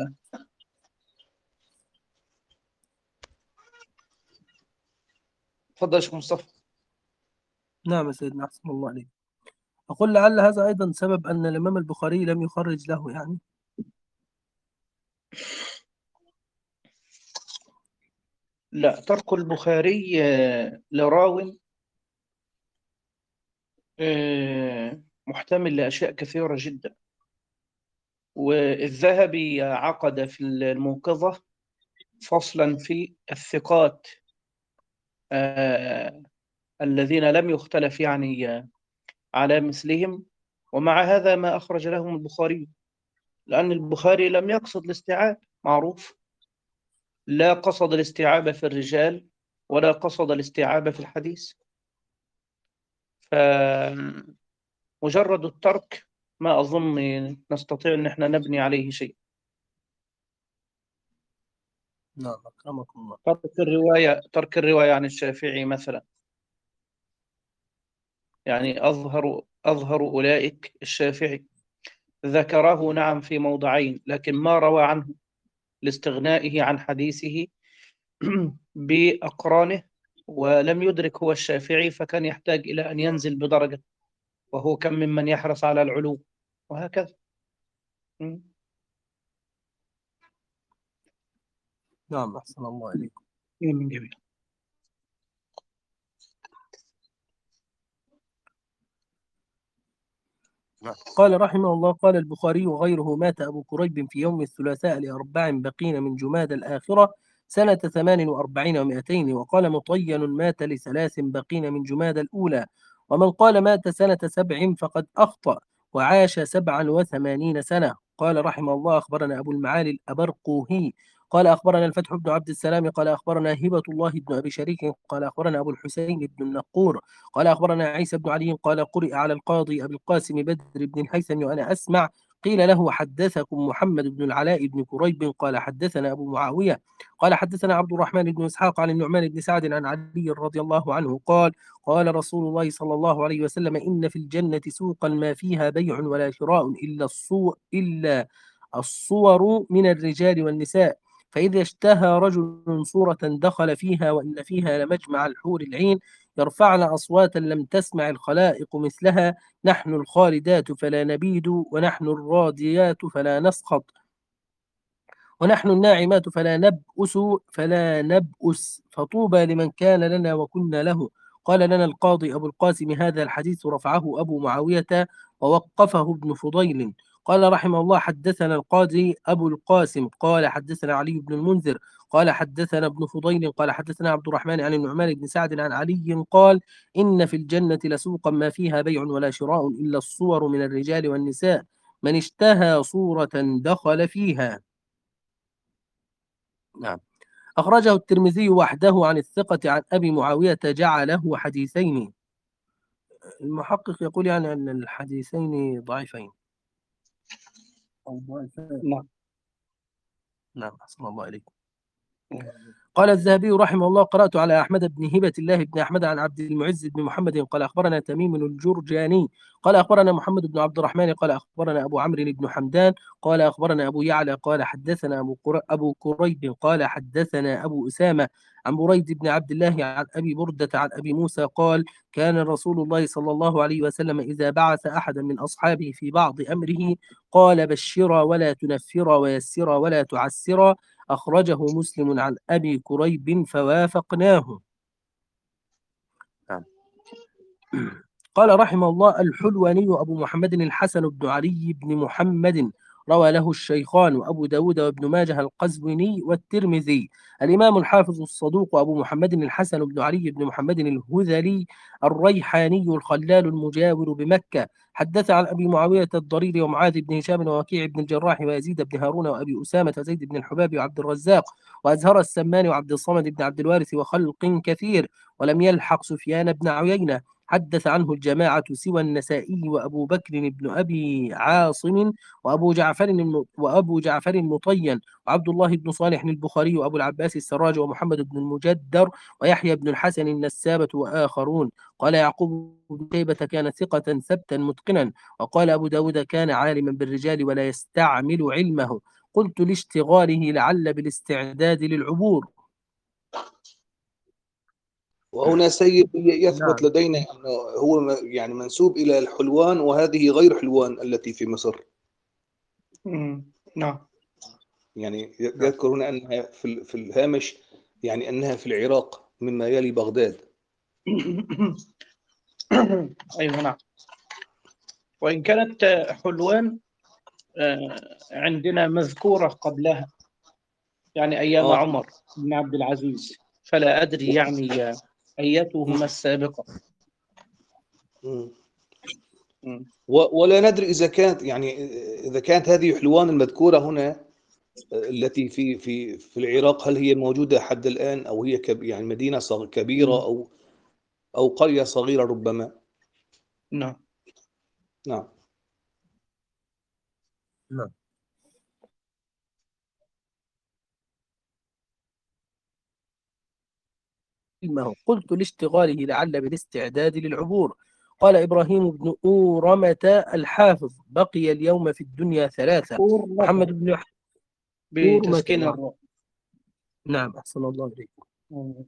تفضل يا شيخ مصطفى. نعم يا سيدنا أحسن الله عليك. أقول لعل هذا أيضا سبب أن الإمام البخاري لم يخرج له يعني. لا، ترك البخاري آه، لراو آه، محتمل لأشياء كثيرة جدا. والذهبي عقد في الموقظة فصلا في الثقات آه، الذين لم يختلف يعني آه، على مثلهم، ومع هذا ما أخرج لهم البخاري، لأن البخاري لم يقصد الاستيعاب، معروف، لا قصد الاستيعاب في الرجال ولا قصد الاستيعاب في الحديث. فمجرد الترك ما أظن نستطيع أن احنا نبني عليه شيء. نعم أكرمكم الله. ترك الرواية ترك الرواية عن الشافعي مثلا، يعني أظهر أظهر أولئك الشافعي، ذكره نعم في موضعين لكن ما روى عنه لاستغنائه عن حديثه بأقرانه، ولم يدرك هو الشافعي فكان يحتاج إلى أن ينزل بدرجة، وهو كم ممن يحرص على العلو، وهكذا. م. نعم أحسن الله إليكم. من جميل. قال رحمه الله قال البخاري وغيره مات أبو كريب في يوم الثلاثاء لأربع بقين من جماد الآخرة سنة ثمان وأربعين ومائتين. وقال مطين مات لثلاث بقين من جماد الأولى. ومن قال مات سنة سبع فقد أخطأ وعاش سبعا وثمانين سنة. قال رحمه الله أخبرنا أبو المعالي الأبرقوهي قال أخبرنا الفتح بن عبد السلام قال أخبرنا هبة الله بن أبي شريك قال أخبرنا أبو الحسين بن النقور قال أخبرنا عيسى بن علي قال قرئ على القاضي أبي القاسم بدر بن الهيثم وأنا أسمع قيل له حدثكم محمد بن العلاء بن كريب قال حدثنا أبو معاوية قال حدثنا عبد الرحمن بن إسحاق عن النعمان بن سعد عن علي رضي الله عنه قال قال رسول الله صلى الله عليه وسلم إن في الجنة سوقا ما فيها بيع ولا شراء إلا الصور إلا الصور من الرجال والنساء، فإذا اشتهى رجل صورة دخل فيها وإن فيها لمجمع الحور العين يرفعن أصواتا لم تسمع الخلائق مثلها، نحن الخالدات فلا نبيد ونحن الراضيات فلا نسخط ونحن الناعمات فلا نبؤس فلا نبؤس فطوبى لمن كان لنا وكنا له. قال لنا القاضي أبو القاسم هذا الحديث رفعه أبو معاوية ووقفه ابن فضيل. قال رحمه الله حدثنا القاضي أبو القاسم قال حدثنا علي بن المنذر قال حدثنا ابن فضيل قال حدثنا عبد الرحمن عن النعمان بن سعد عن علي قال إن في الجنة لسوقا ما فيها بيع ولا شراء إلا الصور من الرجال والنساء، من اشتهى صورة دخل فيها. نعم. أخرجه الترمذي وحده عن الثقة عن أبي معاوية جعله حديثين. المحقق يقول يعني أن الحديثين ضعيفين. نعم. نعم أحسن الله إليكم. قال الذهبي رحمه الله: قرأت على أحمد بن هبة الله بن أحمد عن عبد المعز بن محمد قال أخبرنا تميم الجرجاني قال أخبرنا محمد بن عبد الرحمن قال أخبرنا أبو عمرو بن حمدان قال أخبرنا أبو يعلى قال حدثنا أبو قر- أبو كريب قال حدثنا أبو أسامة عن بريد بن عبد الله عن أبي بردة عن أبي موسى قال: كان رسول الله صلى الله عليه وسلم إذا بعث أحدا من أصحابه في بعض أمره قال: بشرا ولا تنفرا ويسرا ولا تعسرا. أخرجه مسلم عن أبي كريب فوافقناه. قال رحمه الله: الحلواني أبو محمد الحسن بن علي بن محمد روى له الشيخان وأبو داود وابن ماجه القزويني والترمذي. الإمام الحافظ الصدوق أبو محمد الحسن بن علي بن محمد الهذلي الريحاني الخلال المجاور بمكة حدث عن أبي معاوية الضرير ومعاذ بن هشام ووكيع بن الجراح ويزيد بن هارون وأبي أسامة وزيد بن الحباب وعبد الرزاق وأزهر السمان وعبد الصمد بن عبد الوارث وخلق كثير، ولم يلحق سفيان بن عيينة. حدث عنه الجماعة سوى النسائي وأبو بكر بن أبي عاصم وأبو جعفر وأبو جعفر المطين وعبد الله بن صالح البخاري وأبو العباس السراج ومحمد بن المجدر ويحيى بن الحسن النسابة وآخرون. قال يعقوب بن شيبة: كان ثقة ثبتا متقنا. وقال أبو داود: كان عالما بالرجال ولا يستعمل علمه. قلت: لاشتغاله لعل بالاستعداد للعبور. وهنا سيد يثبت نعم. لدينا أنه هو م- يعني منسوب إلى الحلوان، وهذه غير حلوان التي في مصر. مم. نعم. يعني ي- نعم. يذكر هنا أنها في ال- في الهامش، يعني أنها في العراق مما يلي بغداد. أيوة نعم. وإن كانت حلوان آه، عندنا مذكورة قبلها، يعني أيام آه. عمر بن عبد العزيز، فلا أدري يعني أيتهما السابقة. مم. مم. و- ولا ندري إذا كانت يعني إذا كانت هذه حلوان المذكورة هنا التي في في في العراق، هل هي موجودة حد الآن، أو هي كب يعني مدينة صغ- كبيرة، مم. أو أو قرية صغيرة ربما. نعم. نعم. نعم. علمه. قلت: لاشتغاله لعل بالاستعداد للعبور. قال إبراهيم بن أورمة الحافظ: بقي اليوم في الدنيا ثلاثة. محمد أورمة بن يحيى أورمة. بتسكين نعم. الراء. نعم أحسن الله إليكم. مم.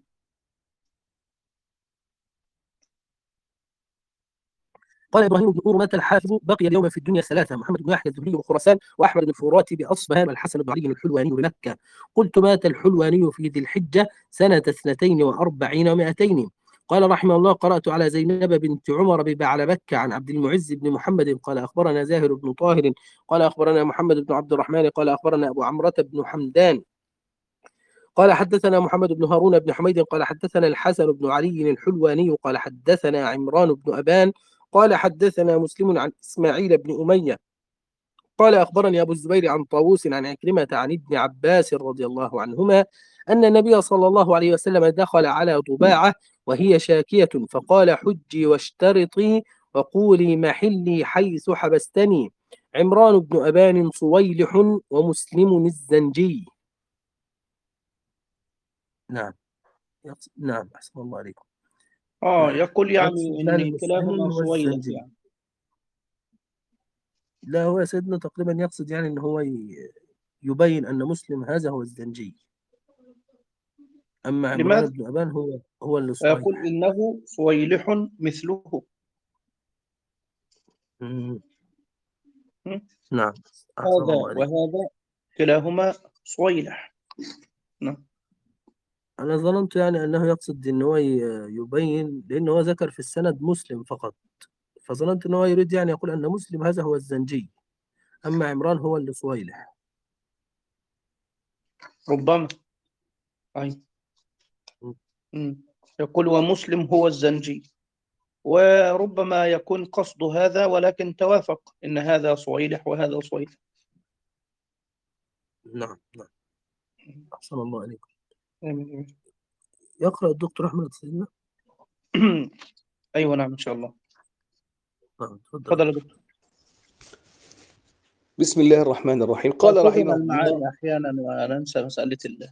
قال إبراهيم بن أورمة الحافظ: بقي اليوم في الدنيا ثلاثة: محمد بن يحيى الزهري بخراسان وأحمد بن الفراتي بأصفهان والحسن بن علي الحلواني بمكة. قلت: مات الحلواني في ذي الحجة سنة اثنتين وأربعين ومائتين. قال رحمه الله: قرأت على زينب بنت عمر ببعلبكة عن عبد المعز بن محمد قال أخبرنا زاهر بن طاهر قال أخبرنا محمد بن عبد الرحمن قال أخبرنا أبو عمرة بن حمدان قال حدثنا محمد بن هارون بن حميد قال حدثنا الحسن بن علي الحلواني قال حدثنا عمران بن أبان قال حدثنا مسلم عن إسماعيل بن أمية قال أخبرني أبو الزبير عن طاووس عن عكرمة عن ابن عباس رضي الله عنهما أن النبي صلى الله عليه وسلم دخل على ضباعة وهي شاكية فقال: حجي واشترطي وقولي محلي حيث حبستني. عمران بن أبان صويلح ومسلم الزنجي. نعم. يقصد- نعم أحسن الله عليكم. آه يقول يقصد يعني يعني إن كلاهما مسلم صويلح والزنجي. يعني. لا، هو سيدنا تقريبا يقصد يعني أن هو ي- يبين أن مسلم هذا هو الزنجي، أما عمران لماذا؟ بن أبان هو هو اللي يقول صويلح. إنه صويلح مثله. مم. مم. نعم أحسن هذا الله عليكم. وهذا كلاهما صويلح. نعم. أنا ظننت يعني أنه يقصد أن هو ي- يبين، لأنه هو ذكر في السند مسلم فقط، فظننت أنه يريد يعني يقول أن مسلم هذا هو الزنجي أما عمران هو اللي صويلح. ربما. أي. مم. يقول ومسلم هو الزنجي، وربما يكون قصد هذا، ولكن توافق إن هذا صويلح وهذا صويلح. نعم نعم أحسن الله عليكم. آمين. يقرأ الدكتور أحمد سيدنا. أيوة نعم إن شاء الله. نعم تفضل. تفضل يا دكتور. بسم الله الرحمن الرحيم. قال تأخذنا رحمه الله المعاني أحيانا وننسى مسألة ال...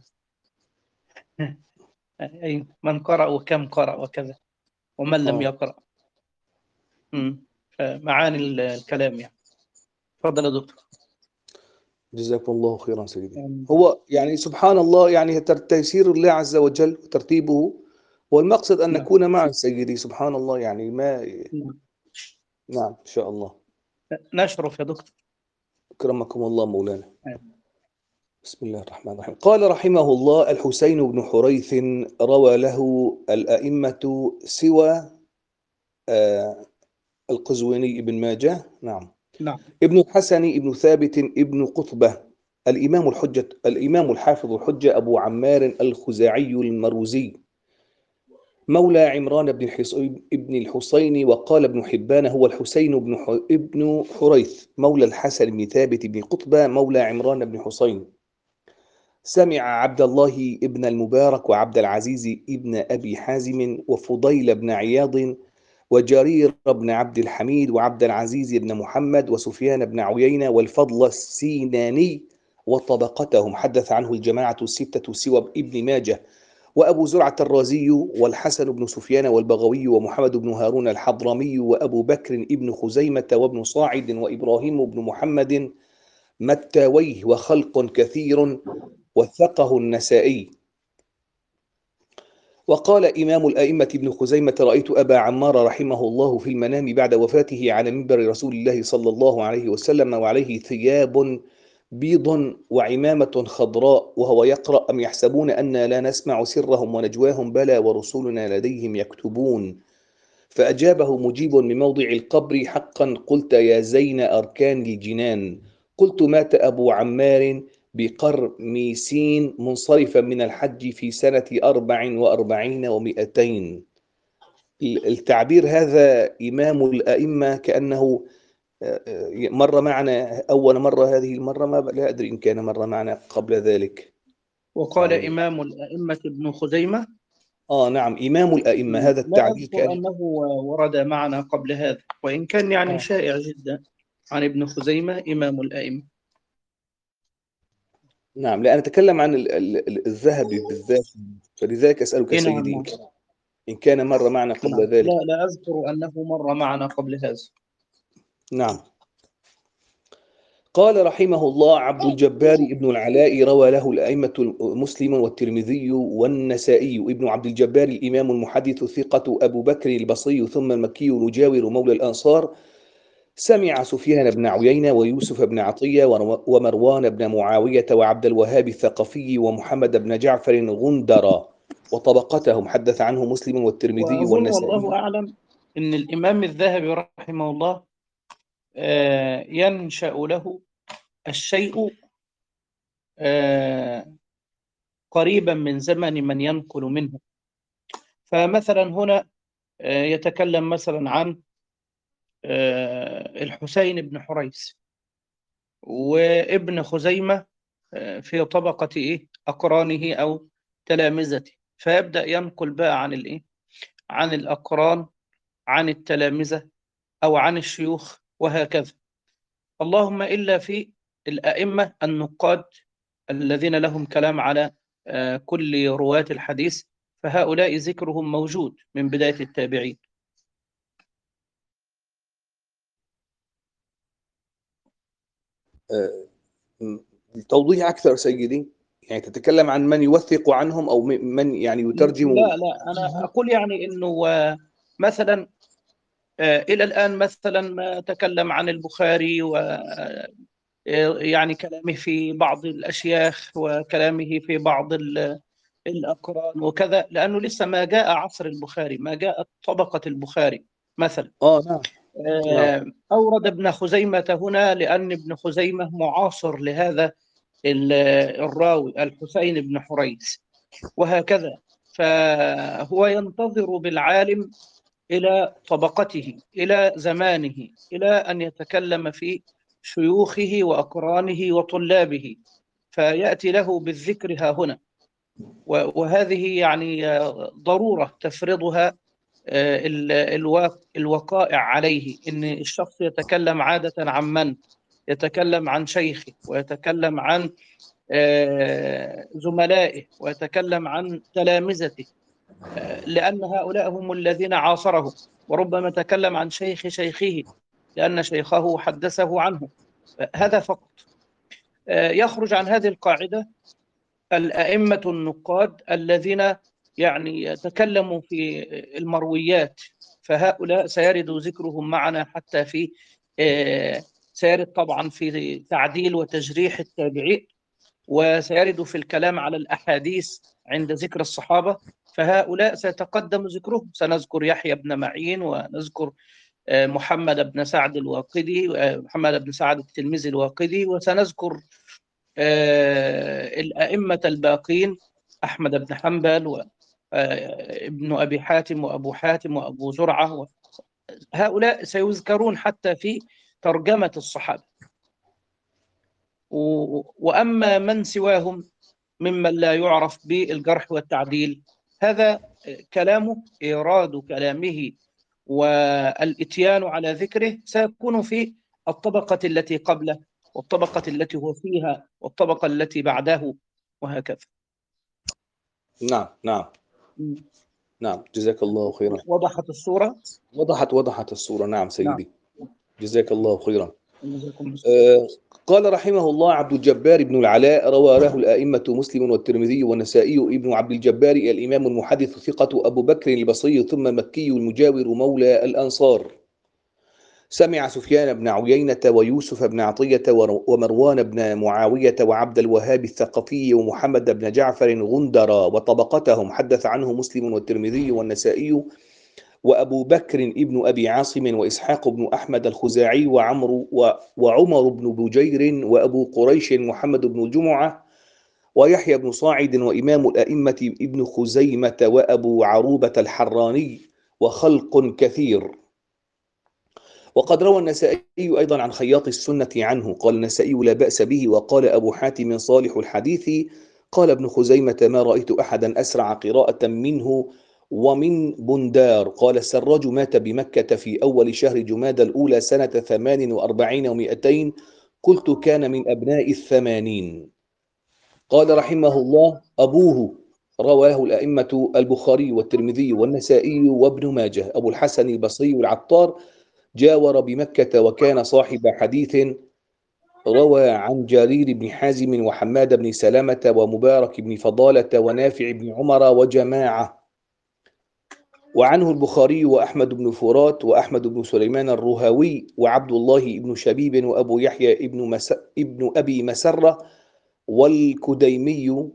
أي من قرأ وكم قرأ وكذا ومن لم آه. يقرأ. مم. معاني الكلام يعني. تفضل يا دكتور. جزاكم الله خيرا سيدي. آمين. هو يعني سبحان الله، يعني تر- تيسير الله عز وجل وترتيبه، والمقصد أن نعم. نكون معا سيدي. سبحان الله، يعني ما نعم. نعم إن شاء الله. نشرف يا دكتور. أكرمكم الله مولانا. آمين. بسم الله الرحمن الرحيم. قال رحمه الله: الحسين بن حريث روى له الأئمة سوى آه القزويني ابن ماجه. نعم. نعم. ابن الحسن ابن ثابت ابن قطبة الإمام الحجة الإمام الحافظ الحجة أبو عمار الخزاعي المروزي مولى عمران بن الحصين ابن الحسين. وقال ابن حبان: هو الحسين بن ح... ابن حريث مولى الحسن بن ثابت بن قطبة مولى عمران بن حسين. سمع عبد الله ابن المبارك وعبد العزيز ابن أبي حازم وفضيل بن عياض وجرير بن عبد الحميد وعبد العزيز بن محمد وسفيان بن عيينة والفضل السيناني وطبقتهم. حدث عنه الجماعة الستة سوى ابن ماجه وأبو زرعة الرازي والحسن بن سفيان والبغوي ومحمد بن هارون الحضرمي وأبو بكر ابن خزيمة وابن صاعد وإبراهيم بن محمد متاويه وخلق كثير. وثقه النسائي. وقال إمام الأئمة ابن خزيمة: رأيت أبا عمار رحمه الله في المنام بعد وفاته على منبر رسول الله صلى الله عليه وسلم وعليه ثياب بيض وعمامة خضراء وهو يقرأ: أم يحسبون أنا لا نسمع سرهم ونجواهم بلى ورسولنا لديهم يكتبون. فأجابه مجيب من موضع القبر: حقا قلت يا زين أركان الجنان. قلت: مات أبو عمار بقرميسين منصرفا من الحج في سنة أربع وأربعين ومئتين. التعبير هذا إمام الأئمة كأنه مر معنا أول مرة، هذه المرة ما لا أدري إن كان مر معنا قبل ذلك. وقال يعني إمام الأئمة ابن خزيمة. آه نعم، إمام الأئمة، هذا لا التعبير أذكر كأن أنه ورد معنا قبل هذا، وإن كان يعني آه. شائع جدا عن ابن خزيمة إمام الأئمة. نعم، لا أنا أتكلم عن ال- ال- الذهبي بالذات، فلذلك أسألك إيه نعم سيدي إن نعم. كان إن كان مر معنا قبل نعم. ذلك. لا لا أذكر أنه مر معنا قبل هذا. نعم. قال رحمه الله: عبد الجبار ابن العلاء روى له الأئمة مسلم والترمذي والنسائي. ابن عبد الجبار الإمام المحدث الثقة أبو بكر البصري ثم المكي مجاور مولى الأنصار. سمع سفيان بن عيينة ويوسف بن عطية ومروان بن معاوية وعبد الوهاب الثقفي ومحمد بن جعفر غندر وطبقتهم. حدث عنه مسلم والترمذي وأظن والنسائي. والله أعلم أن الإمام الذهبي رحمه الله آه، ينشأ له الشيء آه، قريبا من زمن من ينقل منه. فمثلا هنا آه، يتكلم مثلا عن آه، الحسين بن حريث وابن خزيمة آه، في طبقة إيه أقرانه أو تلامذته، فيبدأ ينقل بقى عن الإيه عن الأقران، عن التلامذة، أو عن الشيوخ، وهكذا. اللهم إلا في الأئمة النقاد الذين لهم كلام على آه، كل رواة الحديث، فهؤلاء ذكرهم موجود من بداية التابعين. آه، توضيح أكثر سيدي، يعني تتكلم عن من يوثق عنهم أو من يعني يترجم. لا لا أنا أقول يعني أنه آه، مثلا آه، إلى الآن مثلا ما تكلم عن البخاري و آه، يعني كلامه في بعض الأشياخ وكلامه في بعض ال- الأقران وكذا، لأنه لسه ما جاء عصر البخاري، ما جاءت طبقة البخاري مثلا. آه نعم نعم آه، أورد ابن خزيمة هنا لأن ابن خزيمة معاصر لهذا ال- الراوي الحسين بن حريث، وهكذا. فهو ينتظر بالعالم إلى طبقته، إلى زمانه، إلى أن يتكلم في شيوخه وأقرانه وطلابه، فيأتي له بالذكر ها هنا. و- وهذه يعني آه، ضرورة تفرضها آه، ال- الوا- الوقائع عليه، إن الشخص يتكلم عادة عن من يتكلم عن شيخه ويتكلم عن آه، زملائه ويتكلم عن تلامذته، آه، لأن هؤلاء هم الذين عاصره، وربما تكلم عن شيخ شيخه لأن شيخه حدثه عنه. هذا فقط. آه، يخرج عن هذه القاعدة الأئمة النقاد الذين يعني يتكلموا في المرويات، فهؤلاء سيرد ذكرهم معنا حتى في آه، سيرد طبعا في تعديل وتجريح التابعين، وسيرد في الكلام على الأحاديث عند ذكر الصحابة، فهؤلاء سيتقدم ذكرهم. سنذكر يحيى بن معين، ونذكر آه، محمد بن سعد الواقدي، آه، محمد بن سعد التلميذي الواقدي، وسنذكر آه، الأئمة الباقين، أحمد بن حنبل وابن أبي حاتم وأبو حاتم وأبو زرعة، هؤلاء سيذكرون حتى في ترجمة الصحابة. وأما من سواهم ممن لا يعرف بالجرح والتعديل، هذا كلامه، إيراد كلامه والإتيان على ذكره سيكون في الطبقة التي قبله، والطبقة التي هو فيها، والطبقة التي بعده، وهكذا. نعم نعم نعم، جزاك الله خيرا. وضحت الصورة؟ وضحت وضحت الصورة، نعم سيدي. نعم. جزاك الله خيرا. جزاكم آه قال رحمه الله: عبد الجبار بن العلاء روى له الآئمة مسلم والترمذي والنسائي. ابن عبد الجبار الإمام المحدث ثقة أبو بكر البصري ثم مكي المجاور مولى الأنصار. سمع سفيان بن عيينة ويوسف بن عطية ومروان بن معاوية وعبد الوهاب الثقفي ومحمد بن جعفر غندر وطبقتهم، حدث عنه مسلم والترمذي والنسائي وأبو بكر ابن أبي عاصم وإسحاق بن أحمد الخزاعي وعمر وعمر بن بجير وأبو قريش محمد بن جمعة ويحيى بن صاعد وإمام الأئمة ابن خزيمة وأبو عروبة الحراني وخلق كثير. وقد روى النسائي أيضا عن خياط السنة عنه، قال النسائي: لا بأس به. وقال أبو حاتم: صالح الحديث. قال ابن خزيمة: ما رأيت أحدا أسرع قراءة منه ومن بندار. قال السراج: مات بمكة في أول شهر جماد الأولى سنة ثمان وأربعين ومئتين. قلت: كان من أبناء الثمانين. قال رحمه الله: أبوه رواه الأئمة البخاري والترمذي والنسائي وابن ماجه. أبو الحسن البصري العطار جاور بمكة وكان صاحب حديث، روى عن جرير بن حازم وحماد بن سلامة ومبارك بن فضالة ونافع بن عمر وجماعة. وعنه البخاري وأحمد بن فرات وأحمد بن سليمان الرهاوي وعبد الله بن شبيب وأبو يحيى ابن, مس... ابن أبي مسرة والكديمي.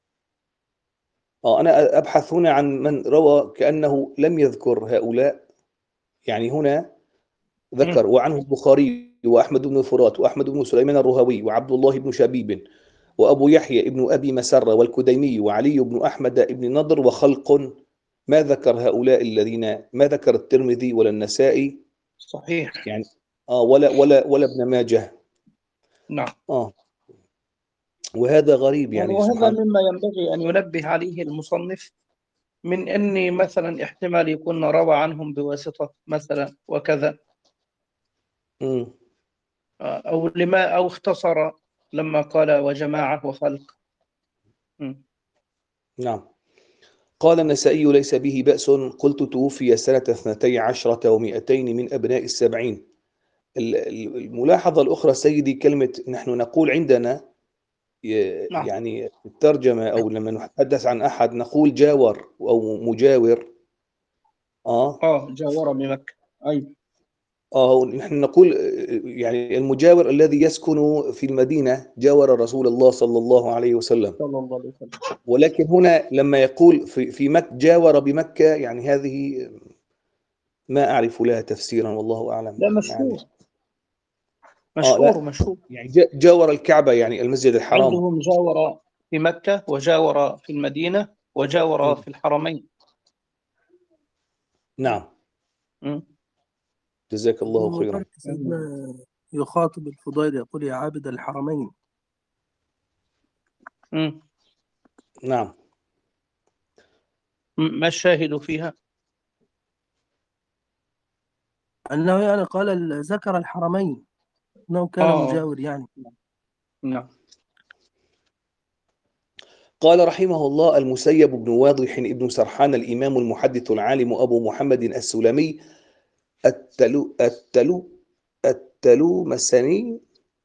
آه أنا أبحث هنا عن من روى كأنه لم يذكر هؤلاء، يعني هنا ذكر: وعنه البخاري وأحمد بن فرات وأحمد بن سليمان الرهاوي وعبد الله بن شبيب وأبو يحيى ابن أبي مسرة والكديمي وعلي بن أحمد ابن نضر وخلق. ما ذكر هؤلاء الذين ما ذكر الترمذي ولا النسائي، صحيح، يعني آه ولا ولا ولا ابن ماجه. نعم. آه وهذا غريب يعني يعني، وهذا سبحان. مما ينبغي أن ينبه عليه المصنف، من أني مثلا احتمال يكون روى عنهم بواسطة مثلا وكذا، م. أو لما أو اختصر لما قال وجماعة وخلق. م. نعم. قال النسائي: ليس به بأس. قلت: توفي سنة اثنتي عشرة ومئتين من أبناء السبعين. الملاحظة الأخرى سيدي، كلمة نحن نقول عندنا نعم. يعني الترجمة أو لما نتحدث عن أحد نقول جاور أو مجاور. آه آه جاور بمكة، أي آه نحن نقول يعني المجاور الذي يسكن في المدينة جاور رسول الله صلى الله عليه وسلم. صلى الله عليه وسلم. ولكن هنا لما يقول في في مكة جاور بمكة، يعني هذه ما أعرف لها تفسيرا والله أعلم. لا مشهور، يعني آه مشهور لا مشهور يعني جاور الكعبة، يعني المسجد الحرام. عندهم جاور في مكة وجاور في المدينة وجاور في الحرمين. نعم. م. جزاك الله خيرا. سيدنا يخاطب الفضيل يقول: يا عابد الحرمين. م. نعم. ما الشاهد فيها؟ أنه يعني قال ذكر الحرمين. أنه كان آه. مجاور يعني. نعم. قال رحمه الله: المسيب بن واضح ابن سرحان الإمام المحدث العالم أبو محمد السلمي التلو التلو التلو مسني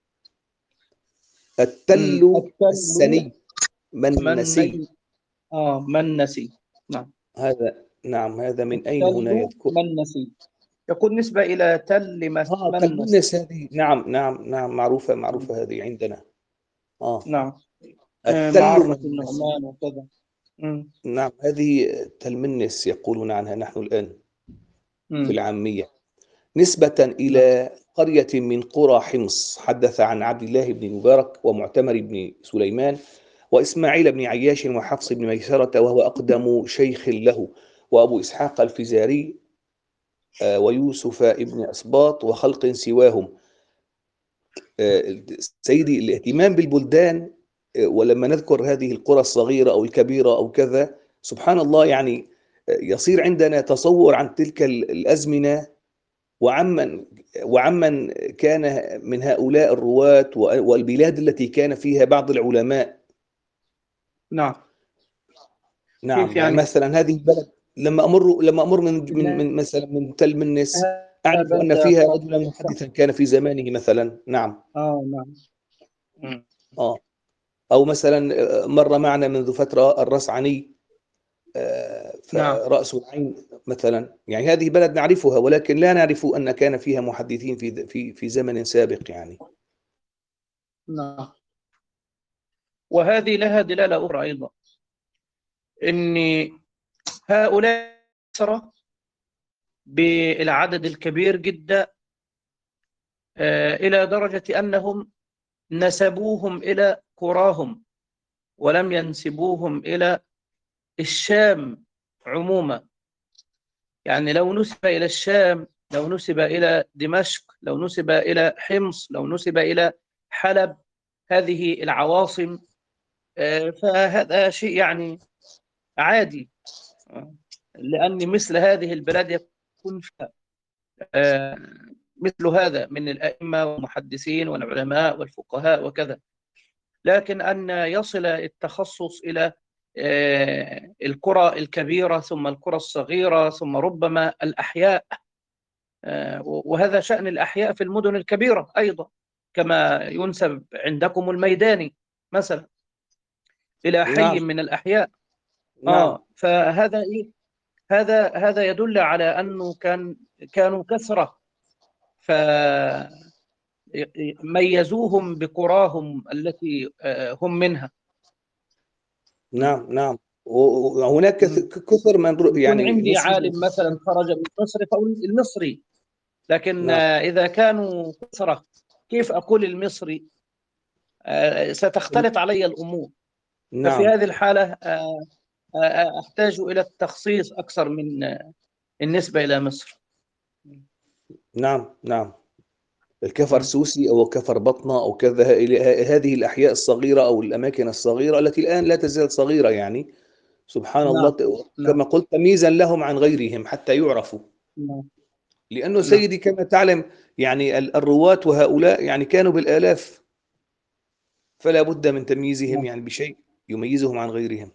التل التل السني منسي. من آه من نسي. نعم. هذا نعم هذا من أين التل هنا يذكر؟ من نسي يكون نسبة إلى تل مس- آه من نسي. تلمنس هذه نعم نعم نعم معروفة معروفة هذه عندنا. آه نعم. آه، التل معرة منسي. النعمان وكذا. مم. نعم هذه تلمنس يقولون عنها نحن الآن في مم. العامية، نسبة نعم. إلى قرية من قرى حمص. حدث عن عبد الله بن مبارك ومعتمر بن سليمان وإسماعيل بن عياش وحفص بن ميسرة وهو أقدم شيخ له، وأبو إسحاق الفزاري آه، ويوسف ابن أسباط وخلق سواهم. آه، سيدي الاهتمام بالبلدان، آه، ولما نذكر هذه القرى الصغيرة أو الكبيرة أو كذا، سبحان الله يعني آه، يصير عندنا تصور عن تلك الأزمنة وعمن وعمن كان من هؤلاء الرواة والبلاد التي كان فيها بعض العلماء. نعم. نعم كيف يعني يعني؟ مثلا هذه البلد لما امر لما امر من من, من مثلا من تل منس اعرف ان بلدة فيها خاصة. رجلا محدثا كان في زمانه مثلا. نعم. آه نعم. مم. اه او مثلا آه، مر معنا منذ فتره الرسعني، آه، نعم. فرأس العين مثلا، يعني هذه بلد نعرفها ولكن لا نعرف ان كان فيها محدثين في في في زمن سابق يعني. نعم. وهذه لها دلالة أخرى أيضا، إن هؤلاء أسرى بالعدد الكبير جدا، آه، إلى درجة أنهم نسبوهم إلى قراهم ولم ينسبوهم إلى الشام عموما. يعني لو نسب إلى الشام، لو نسب إلى دمشق، لو نسب إلى حمص، لو نسب إلى حلب، هذه العواصم، آه، فهذا شيء يعني عادي، آه، لأن مثل هذه البلاد يكون فيها آه، مثل هذا من الأئمة والمحدثين والعلماء والفقهاء وكذا. لكن أن يصل التخصص إلى آه، القرى الكبيرة ثم القرى الصغيرة ثم ربما الأحياء، آه، وهذا شأن الأحياء في المدن الكبيرة أيضا، كما ينسب عندكم الميداني مثلا إلى حي نعم من الأحياء. نعم آه فهذا إيه؟ هذا هذا يدل على أنه كان كانوا كثرة، فميزوهم بقراهم التي آه، هم منها. نعم نعم وهناك كثر من يكون يعني عندي نسبوا. عالم مثلا خرج من مصر فأقول المصري، لكن نعم آه، إذا كانوا كثرة كيف أقول المصري؟ آه، ستختلط علي الأمور. ففي نعم هذه الحالة آه، آه، أحتاج إلى التخصيص أكثر من آه، النسبة إلى مصر. نعم نعم الكفر سوسي أو كفر بطنة أو كذا، هذه الأحياء الصغيرة أو الأماكن الصغيرة التي الآن لا تزال صغيرة يعني. سبحان الله، نعم. نعم. كما قلت تمييزا لهم عن غيرهم حتى يعرفوا. نعم. لأنه نعم. سيدي كما تعلم يعني الرواة وهؤلاء يعني كانوا بالآلاف، فلا بد من تمييزهم نعم. يعني بشيء يميزهم عن غيرهم.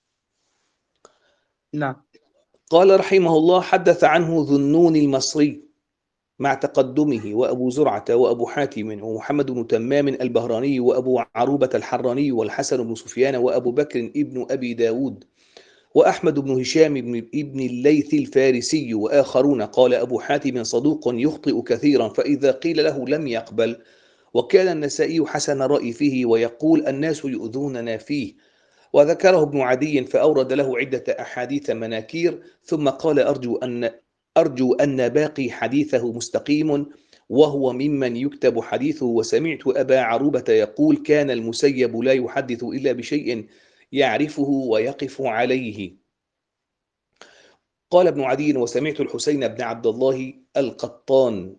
نعم. قال رحمه الله: حدث عنه ذو النون المصري مع تقدمه، وأبو زرعة وأبو حاتم ومحمد بن تمام البهراني وأبو عروبة الحراني والحسن بن سفيان وأبو بكر ابن أبي داود وأحمد بن هشام بن ابن الليث الفارسي وآخرون. قال أبو حاتم: صدوق يخطئ كثيرا، فإذا قيل له لم يقبل. وكان النسائي حسن الرأي فيه ويقول: الناس يؤذوننا فيه. وذكره ابن عدي فأورد له عدة أحاديث مناكير، ثم قال: أرجو أن أرجو أن باقي حديثه مستقيم، وهو ممن يكتب حديثه. وسمعت أبا عروبة يقول: كان المسيب لا يحدث إلا بشيء يعرفه ويقف عليه. قال ابن عدي: وسمعت الحسين بن عبد الله القطان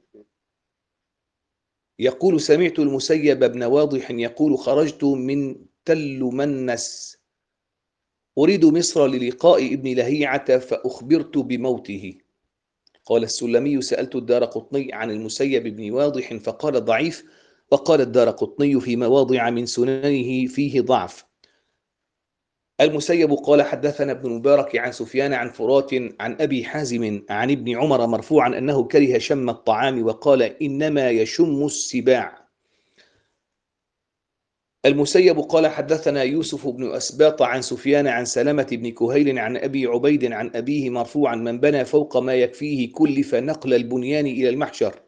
يقول: سمعت المسيب بن واضح يقول: خرجت من تل منس أريد مصر للقاء ابن لهيعة فأخبرت بموته. قال السلمي: سألت الدار قطني عن المسيب بن واضح فقال: ضعيف، وقال الدارقطني في مواضع من سننه فيه ضعف. المسيب قال حدثنا ابن المبارك عن سفيان عن فرات عن أبي حازم عن ابن عمر مرفوعا أنه كره شم الطعام وقال إنما يشم السباع. المسيب قال حدثنا يوسف بن أسباط عن سفيان عن سلمة بن كهيل عن أبي عبيد عن أبيه مرفوعا من بنى فوق ما يكفيه كلف نقل البنيان إلى المحشر.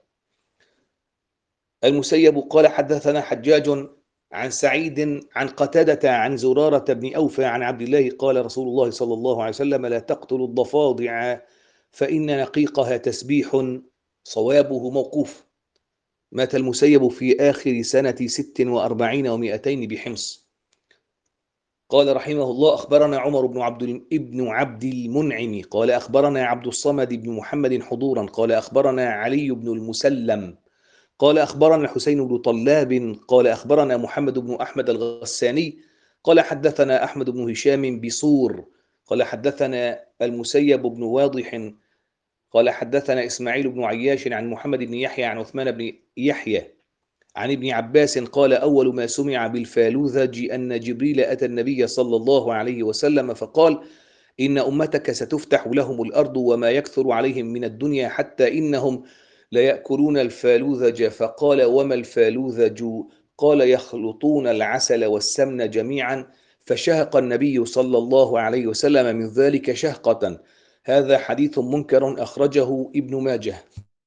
المسيب قال حدثنا حجاج عن سعيد عن قتادة عن زرارة بن أوفى عن عبد الله قال رسول الله صلى الله عليه وسلم لا تقتلوا الضفادع فإن نقيقها تسبيح. صوابه موقوف. مات المسيب في آخر سنة ست وأربعين ومئتين بحمص. قال رحمه الله أخبرنا عمر بن عبد ابن عبد المنعم قال أخبرنا عبد الصمد بن محمد حضورا قال أخبرنا علي بن المسلم قال أخبرنا الحسين بن طلاب قال أخبرنا محمد بن أحمد الغساني قال حدثنا أحمد بن هشام بصور قال حدثنا المسيب بن واضح قال حدثنا إسماعيل بن عياش عن محمد بن يحيى عن عثمان بن يحيى عن ابن عباس قال أول ما سمع بالفالوذج أن جبريل أتى النبي صلى الله عليه وسلم فقال إن أمتك ستفتح لهم الأرض وما يكثر عليهم من الدنيا حتى إنهم ليأكلون الفالوذج فقال وما الفالوذج قال يخلطون العسل والسمن جميعا فشهق النبي صلى الله عليه وسلم من ذلك شهقة. هذا حديث منكر أخرجه ابن ماجه.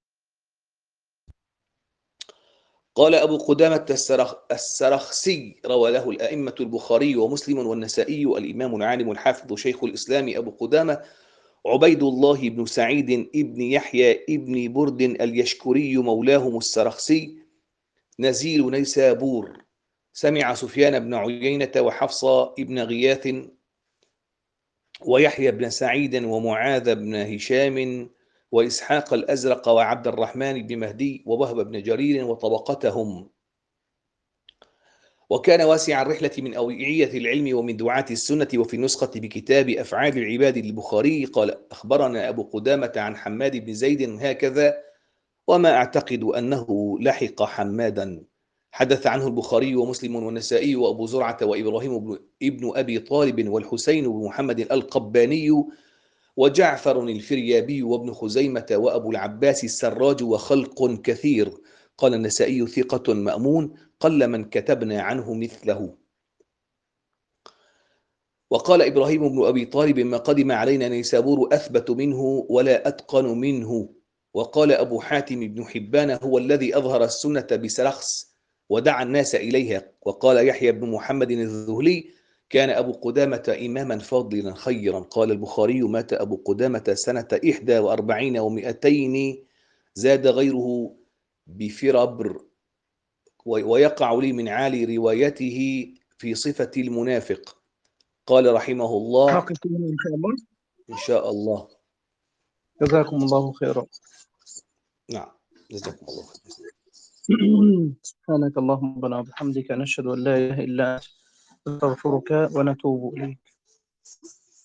قال أبو قدامة السرخ السرخسي روى له الأئمة البخاري ومسلم والنسائي. الإمام العالم الحافظ شيخ الإسلام أبو قدامة عبيد الله بن سعيد ابن يحيى ابن برد اليشكري مولاهم السرخسي نزيل نيسابور سمع سفيان بن عيينة وحفصة ابن غياث ويحيى بن سعيد ومعاذ بن هشام وإسحاق الأزرق وعبد الرحمن بن مهدي ووهب بن جرير وطبقتهم. وكان واسع الرحلة من أوعية العلم ومن دعاة السنة. وفي النسخة بكتاب أفعال العباد للبخاري قال أخبرنا أبو قدامة عن حماد بن زيد هكذا وما أعتقد أنه لحق حمادا. حدث عنه البخاري ومسلم والنسائي وأبو زرعة وإبراهيم ابن أبي طالب والحسين بن محمد القباني وجعفر الفريابي وابن خزيمة وأبو العباس السراج وخلق كثير. قال النسائي ثقة مأمون قل من كتبنا عنه مثله. وقال إبراهيم بن أبي طالب ما قدم علينا نيسابور أثبت منه ولا أتقن منه. وقال أبو حاتم بن حبان هو الذي أظهر السنة بسرخس ودعا الناس إليها. وقال يحيى بن محمد الذهلي كان أبو قدامة إماما فاضلا خيرا. قال البخاري مات أبو قدامة سنة إحدى وأربعين ومئتين زاد غيره بفربر ويقع لي من عالي روايته في صفة المنافق. قال رحمه الله نقف هنا إن شاء الله. إن شاء الله. جزاكم الله خيرا. نعم جزاكم الله خيرا. سبحانك اللهم ربنا وبحمدك نشهد أن لا إله إلا أنت نستغفرك ونتوب إليك.